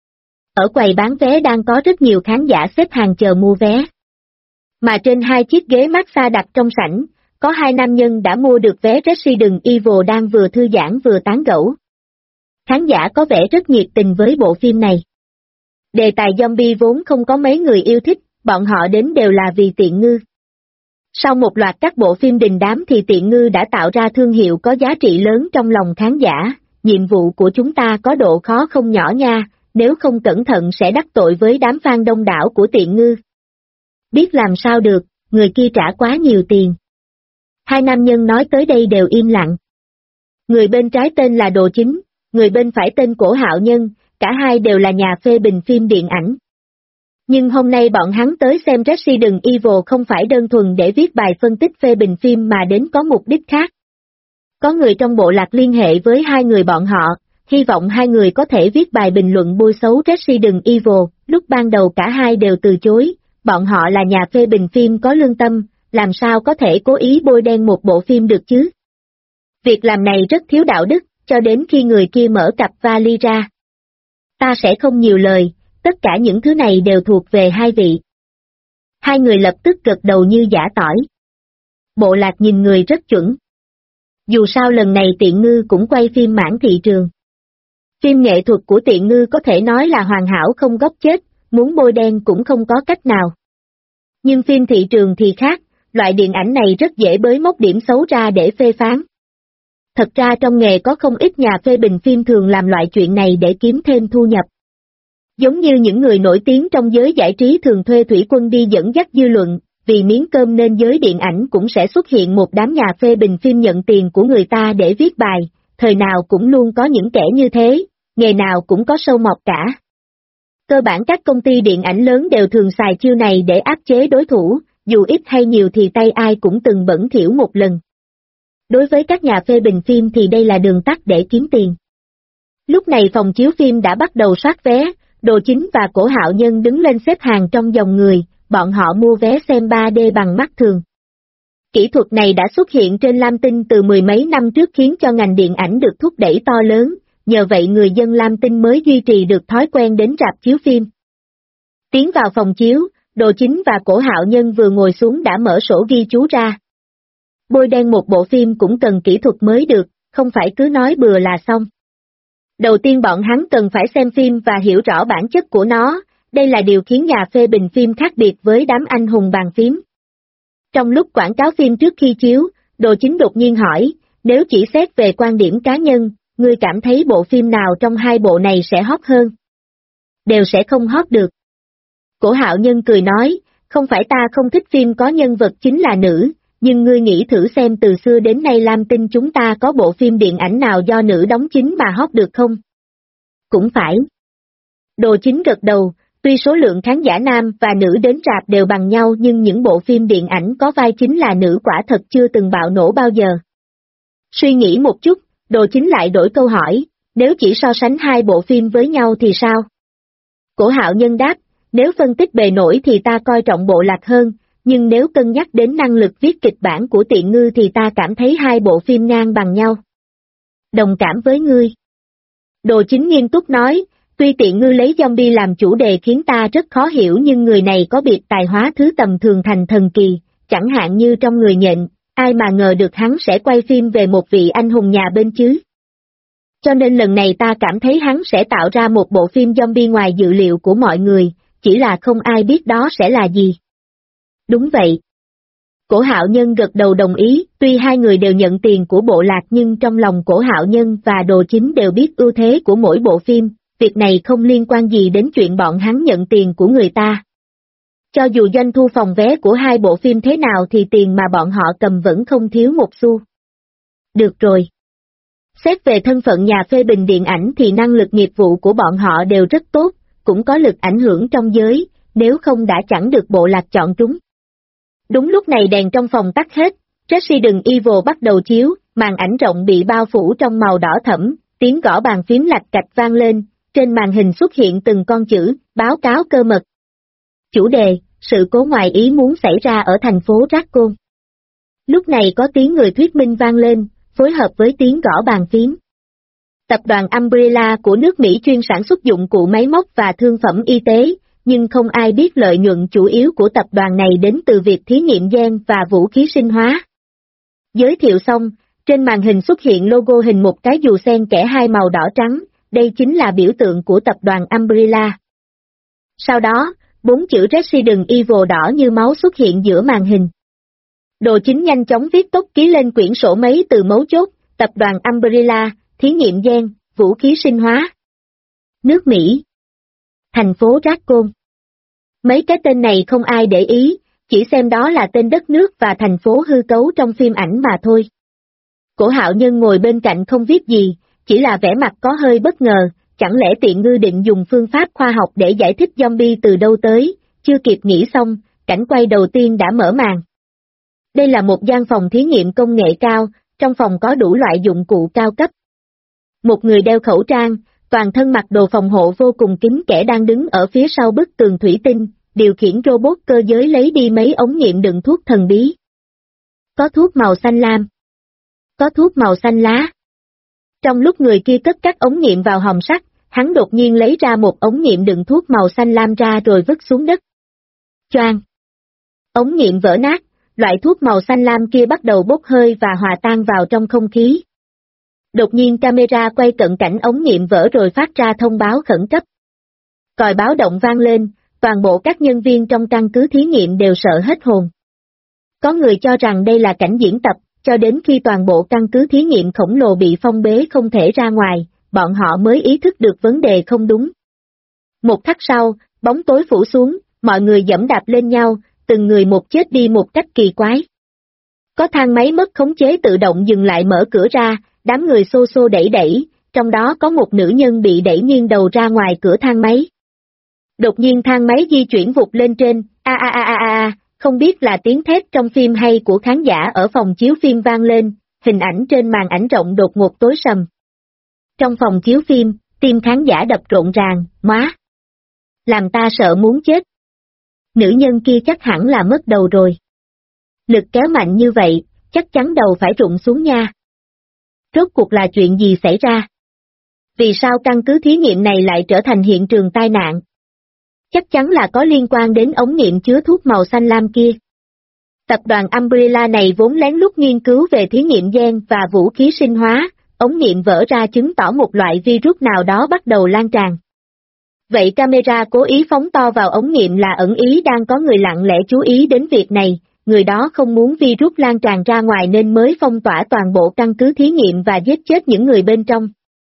Ở quầy bán vé đang có rất nhiều khán giả xếp hàng chờ mua vé. Mà trên hai chiếc ghế massage đặt trong sảnh, có hai nam nhân đã mua được vé Resident Evil đang vừa thư giãn vừa tán gẫu. Khán giả có vẻ rất nhiệt tình với bộ phim này. Đề tài zombie vốn không có mấy người yêu thích, bọn họ đến đều là vì Tiện Ngư. Sau một loạt các bộ phim đình đám thì Tiện Ngư đã tạo ra thương hiệu có giá trị lớn trong lòng khán giả, nhiệm vụ của chúng ta có độ khó không nhỏ nha, nếu không cẩn thận sẽ đắc tội với đám fan đông đảo của Tiện Ngư. Biết làm sao được, người kia trả quá nhiều tiền. Hai nam nhân nói tới đây đều im lặng. Người bên trái tên là Đồ Chính, người bên phải tên Cổ Hạo Nhân, cả hai đều là nhà phê bình phim điện ảnh. Nhưng hôm nay bọn hắn tới xem Resident Evil không phải đơn thuần để viết bài phân tích phê bình phim mà đến có mục đích khác. Có người trong bộ lạc liên hệ với hai người bọn họ, hy vọng hai người có thể viết bài bình luận bôi xấu Resident Evil, lúc ban đầu cả hai đều từ chối, bọn họ là nhà phê bình phim có lương tâm, làm sao có thể cố ý bôi đen một bộ phim được chứ? Việc làm này rất thiếu đạo đức, cho đến khi người kia mở cặp vali ra. Ta sẽ không nhiều lời, tất cả những thứ này đều thuộc về hai vị. Hai người lập tức gật đầu như giã tỏi. Bộ lạc nhìn người rất chuẩn. Dù sao lần này Tiện Ngư cũng quay phim mảng thị trường. Phim nghệ thuật của Tiện Ngư có thể nói là hoàn hảo không góc chết, muốn bôi đen cũng không có cách nào. Nhưng phim thị trường thì khác, loại điện ảnh này rất dễ bới móc điểm xấu ra để phê phán. Thật ra trong nghề có không ít nhà phê bình phim thường làm loại chuyện này để kiếm thêm thu nhập. Giống như những người nổi tiếng trong giới giải trí thường thuê thủy quân đi dẫn dắt dư luận, vì miếng cơm nên giới điện ảnh cũng sẽ xuất hiện một đám nhà phê bình phim nhận tiền của người ta để viết bài, thời nào cũng luôn có những kẻ như thế, nghề nào cũng có sâu mọt cả. Cơ bản các công ty điện ảnh lớn đều thường xài chiêu này để áp chế đối thủ, dù ít hay nhiều thì tay ai cũng từng bẩn thỉu một lần. Đối với các nhà phê bình phim thì đây là đường tắt để kiếm tiền. Lúc này phòng chiếu phim đã bắt đầu soát vé, Đồ Chính và Cổ Hạo Nhân đứng lên xếp hàng trong dòng người, bọn họ mua vé xem 3D bằng mắt thường. Kỹ thuật này đã xuất hiện trên Lam Tinh từ mười mấy năm trước khiến cho ngành điện ảnh được thúc đẩy to lớn, nhờ vậy người dân Lam Tinh mới duy trì được thói quen đến rạp chiếu phim. Tiến vào phòng chiếu, Đồ Chính và Cổ Hạo Nhân vừa ngồi xuống đã mở sổ ghi chú ra. Bôi đen một bộ phim cũng cần kỹ thuật mới được, không phải cứ nói bừa là xong. Đầu tiên bọn hắn cần phải xem phim và hiểu rõ bản chất của nó, đây là điều khiến nhà phê bình phim khác biệt với đám anh hùng bàn phím. Trong lúc quảng cáo phim trước khi chiếu, Đồ Chính đột nhiên hỏi, nếu chỉ xét về quan điểm cá nhân, ngươi cảm thấy bộ phim nào trong hai bộ này sẽ hot hơn? Đều sẽ không hot được. Cổ Hạo Nhân cười nói, không phải ta không thích phim có nhân vật chính là nữ, nhưng ngươi nghĩ thử xem từ xưa đến nay Lam Tinh chúng ta có bộ phim điện ảnh nào do nữ đóng chính mà hot được không? Cũng phải. Đồ Chính gật đầu, tuy số lượng khán giả nam và nữ đến rạp đều bằng nhau nhưng những bộ phim điện ảnh có vai chính là nữ quả thật chưa từng bạo nổ bao giờ. Suy nghĩ một chút, Đồ Chính lại đổi câu hỏi, nếu chỉ so sánh hai bộ phim với nhau thì sao? Cổ Hạo Nhân đáp, nếu phân tích bề nổi thì ta coi trọng bộ lạc hơn, nhưng nếu cân nhắc đến năng lực viết kịch bản của Tiện Ngư thì ta cảm thấy hai bộ phim ngang bằng nhau. Đồng cảm với ngươi. Đồ Chính nghiêm túc nói, tuy Tiện Ngư lấy zombie làm chủ đề khiến ta rất khó hiểu nhưng người này có biệt tài hóa thứ tầm thường thành thần kỳ, chẳng hạn như trong Người Nhện, ai mà ngờ được hắn sẽ quay phim về một vị anh hùng nhà bên chứ. Cho nên lần này ta cảm thấy hắn sẽ tạo ra một bộ phim zombie ngoài dự liệu của mọi người, chỉ là không ai biết đó sẽ là gì. Đúng vậy. Cổ Hạo Nhân gật đầu đồng ý, tuy hai người đều nhận tiền của bộ lạc nhưng trong lòng Cổ Hạo Nhân và Đồ Chính đều biết ưu thế của mỗi bộ phim, việc này không liên quan gì đến chuyện bọn hắn nhận tiền của người ta. Cho dù doanh thu phòng vé của hai bộ phim thế nào thì tiền mà bọn họ cầm vẫn không thiếu một xu. Được rồi. Xét về thân phận nhà phê bình điện ảnh thì năng lực nghiệp vụ của bọn họ đều rất tốt, cũng có lực ảnh hưởng trong giới, nếu không đã chẳng được bộ lạc chọn chúng. Đúng lúc này đèn trong phòng tắt hết, Resident Evil bắt đầu chiếu, màn ảnh rộng bị bao phủ trong màu đỏ thẫm, tiếng gõ bàn phím lạch cạch vang lên, trên màn hình xuất hiện từng con chữ, báo cáo cơ mật. Chủ đề, sự cố ngoài ý muốn xảy ra ở thành phố Raccoon. Lúc này có tiếng người thuyết minh vang lên, phối hợp với tiếng gõ bàn phím. Tập đoàn Umbrella của nước Mỹ chuyên sản xuất dụng cụ máy móc và thương phẩm y tế, nhưng không ai biết lợi nhuận chủ yếu của tập đoàn này đến từ việc thí nghiệm gen và vũ khí sinh hóa. Giới thiệu xong, trên màn hình xuất hiện logo hình một cái dù xen kẽ hai màu đỏ trắng, đây chính là biểu tượng của tập đoàn Umbrella. Sau đó, 4 chữ Resident Evil đỏ như máu xuất hiện giữa màn hình. Đồ chính nhanh chóng viết tốc ký lên quyển sổ mấy từ mấu chốt, tập đoàn Umbrella, thí nghiệm gen, vũ khí sinh hóa. Nước Mỹ. Thành phố Raccoon. Mấy cái tên này không ai để ý, chỉ xem đó là tên đất nước và thành phố hư cấu trong phim ảnh mà thôi. Cổ Hạo Nhân ngồi bên cạnh không viết gì, chỉ là vẻ mặt có hơi bất ngờ, chẳng lẽ Tiện Ngư định dùng phương pháp khoa học để giải thích zombie từ đâu tới, chưa kịp nghĩ xong, cảnh quay đầu tiên đã mở màn. Đây là một gian phòng thí nghiệm công nghệ cao, trong phòng có đủ loại dụng cụ cao cấp. Một người đeo khẩu trang, toàn thân mặc đồ phòng hộ vô cùng kín kẽ đang đứng ở phía sau bức tường thủy tinh, điều khiển robot cơ giới lấy đi mấy ống nghiệm đựng thuốc thần bí. Có thuốc màu xanh lam. Có thuốc màu xanh lá. Trong lúc người kia cất các ống nghiệm vào hòm sắt, hắn đột nhiên lấy ra một ống nghiệm đựng thuốc màu xanh lam ra rồi vứt xuống đất. Choang! Ống nghiệm vỡ nát, loại thuốc màu xanh lam kia bắt đầu bốc hơi và hòa tan vào trong không khí. Đột nhiên camera quay cận cảnh ống nghiệm vỡ rồi phát ra thông báo khẩn cấp. Còi báo động vang lên, toàn bộ các nhân viên trong căn cứ thí nghiệm đều sợ hết hồn. Có người cho rằng đây là cảnh diễn tập, cho đến khi toàn bộ căn cứ thí nghiệm khổng lồ bị phong bế không thể ra ngoài, bọn họ mới ý thức được vấn đề không đúng. Một khắc sau, bóng tối phủ xuống, mọi người giẫm đạp lên nhau, từng người một chết đi một cách kỳ quái. Có thang máy mất khống chế tự động dừng lại mở cửa ra, đám người xô xô đẩy đẩy, trong đó có một nữ nhân bị đẩy nghiêng đầu ra ngoài cửa thang máy. Đột nhiên thang máy di chuyển vụt lên trên, không biết là tiếng thét trong phim hay của khán giả ở phòng chiếu phim vang lên, hình ảnh trên màn ảnh rộng đột ngột tối sầm. Trong phòng chiếu phim, tim khán giả đập rộn ràng, má. Làm ta sợ muốn chết. Nữ nhân kia chắc hẳn là mất đầu rồi. Lực kéo mạnh như vậy, chắc chắn đầu phải rụng xuống nha. Rốt cuộc là chuyện gì xảy ra? Vì sao căn cứ thí nghiệm này lại trở thành hiện trường tai nạn? Chắc chắn là có liên quan đến ống nghiệm chứa thuốc màu xanh lam kia. Tập đoàn Umbrella này vốn lén lút nghiên cứu về thí nghiệm gen và vũ khí sinh hóa, ống nghiệm vỡ ra chứng tỏ một loại virus nào đó bắt đầu lan tràn. Vậy camera cố ý phóng to vào ống nghiệm là ẩn ý đang có người lặng lẽ chú ý đến việc này, người đó không muốn virus lan tràn ra ngoài nên mới phong tỏa toàn bộ căn cứ thí nghiệm và giết chết những người bên trong.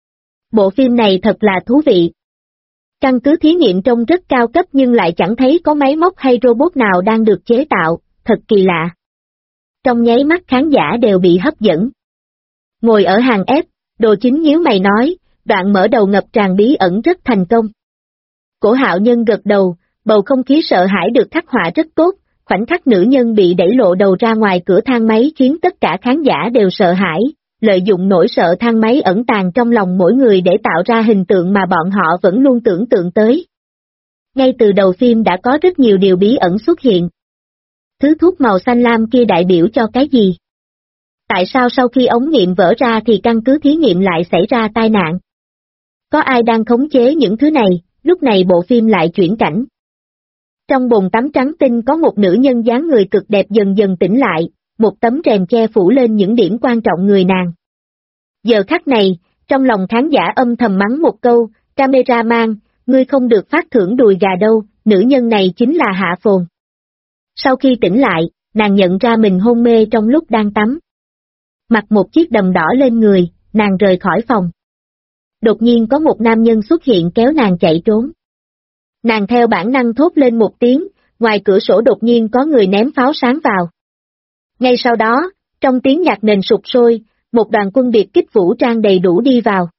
Bộ phim này thật là thú vị. Căn cứ thí nghiệm trông rất cao cấp nhưng lại chẳng thấy có máy móc hay robot nào đang được chế tạo, thật kỳ lạ. Trong nháy mắt khán giả đều bị hấp dẫn. Ngồi ở hàng ép, Đồ Chính nhíu mày nói, đoạn mở đầu ngập tràn bí ẩn rất thành công. Cổ Hạo Nhân gật đầu, bầu không khí sợ hãi được khắc họa rất tốt, khoảnh khắc nữ nhân bị đẩy lộ đầu ra ngoài cửa thang máy khiến tất cả khán giả đều sợ hãi, lợi dụng nỗi sợ thang máy ẩn tàng trong lòng mỗi người để tạo ra hình tượng mà bọn họ vẫn luôn tưởng tượng tới. Ngay từ đầu phim đã có rất nhiều điều bí ẩn xuất hiện. Thứ thuốc màu xanh lam kia đại biểu cho cái gì? Tại sao sau khi ống nghiệm vỡ ra thì căn cứ thí nghiệm lại xảy ra tai nạn? Có ai đang khống chế những thứ này? Lúc này bộ phim lại chuyển cảnh. Trong bồn tắm trắng tinh có một nữ nhân dáng người cực đẹp dần dần tỉnh lại, một tấm rèm che phủ lên những điểm quan trọng người nàng. Giờ khắc này, trong lòng khán giả âm thầm mắng một câu, cameraman, ngươi không được phát thưởng đùi gà đâu, nữ nhân này chính là Hạ Phồn. Sau khi tỉnh lại, nàng nhận ra mình hôn mê trong lúc đang tắm. Mặc một chiếc đầm đỏ lên người, nàng rời khỏi phòng. Đột nhiên có một nam nhân xuất hiện kéo nàng chạy trốn. Nàng theo bản năng thốt lên một tiếng, ngoài cửa sổ đột nhiên có người ném pháo sáng vào. Ngay sau đó, trong tiếng nhạc nền sục sôi, một đoàn quân biệt kích vũ trang đầy đủ đi vào.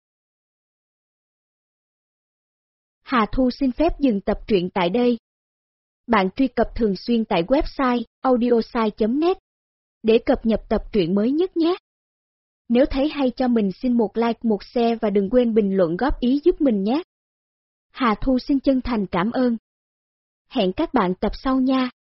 Hà Thu xin phép dừng tập truyện tại đây. Bạn truy cập thường xuyên tại website audiosai.net để cập nhật tập truyện mới nhất nhé. Nếu thấy hay cho mình xin một like, một share và đừng quên bình luận góp ý giúp mình nhé. Hà Thu xin chân thành cảm ơn. Hẹn các bạn tập sau nha.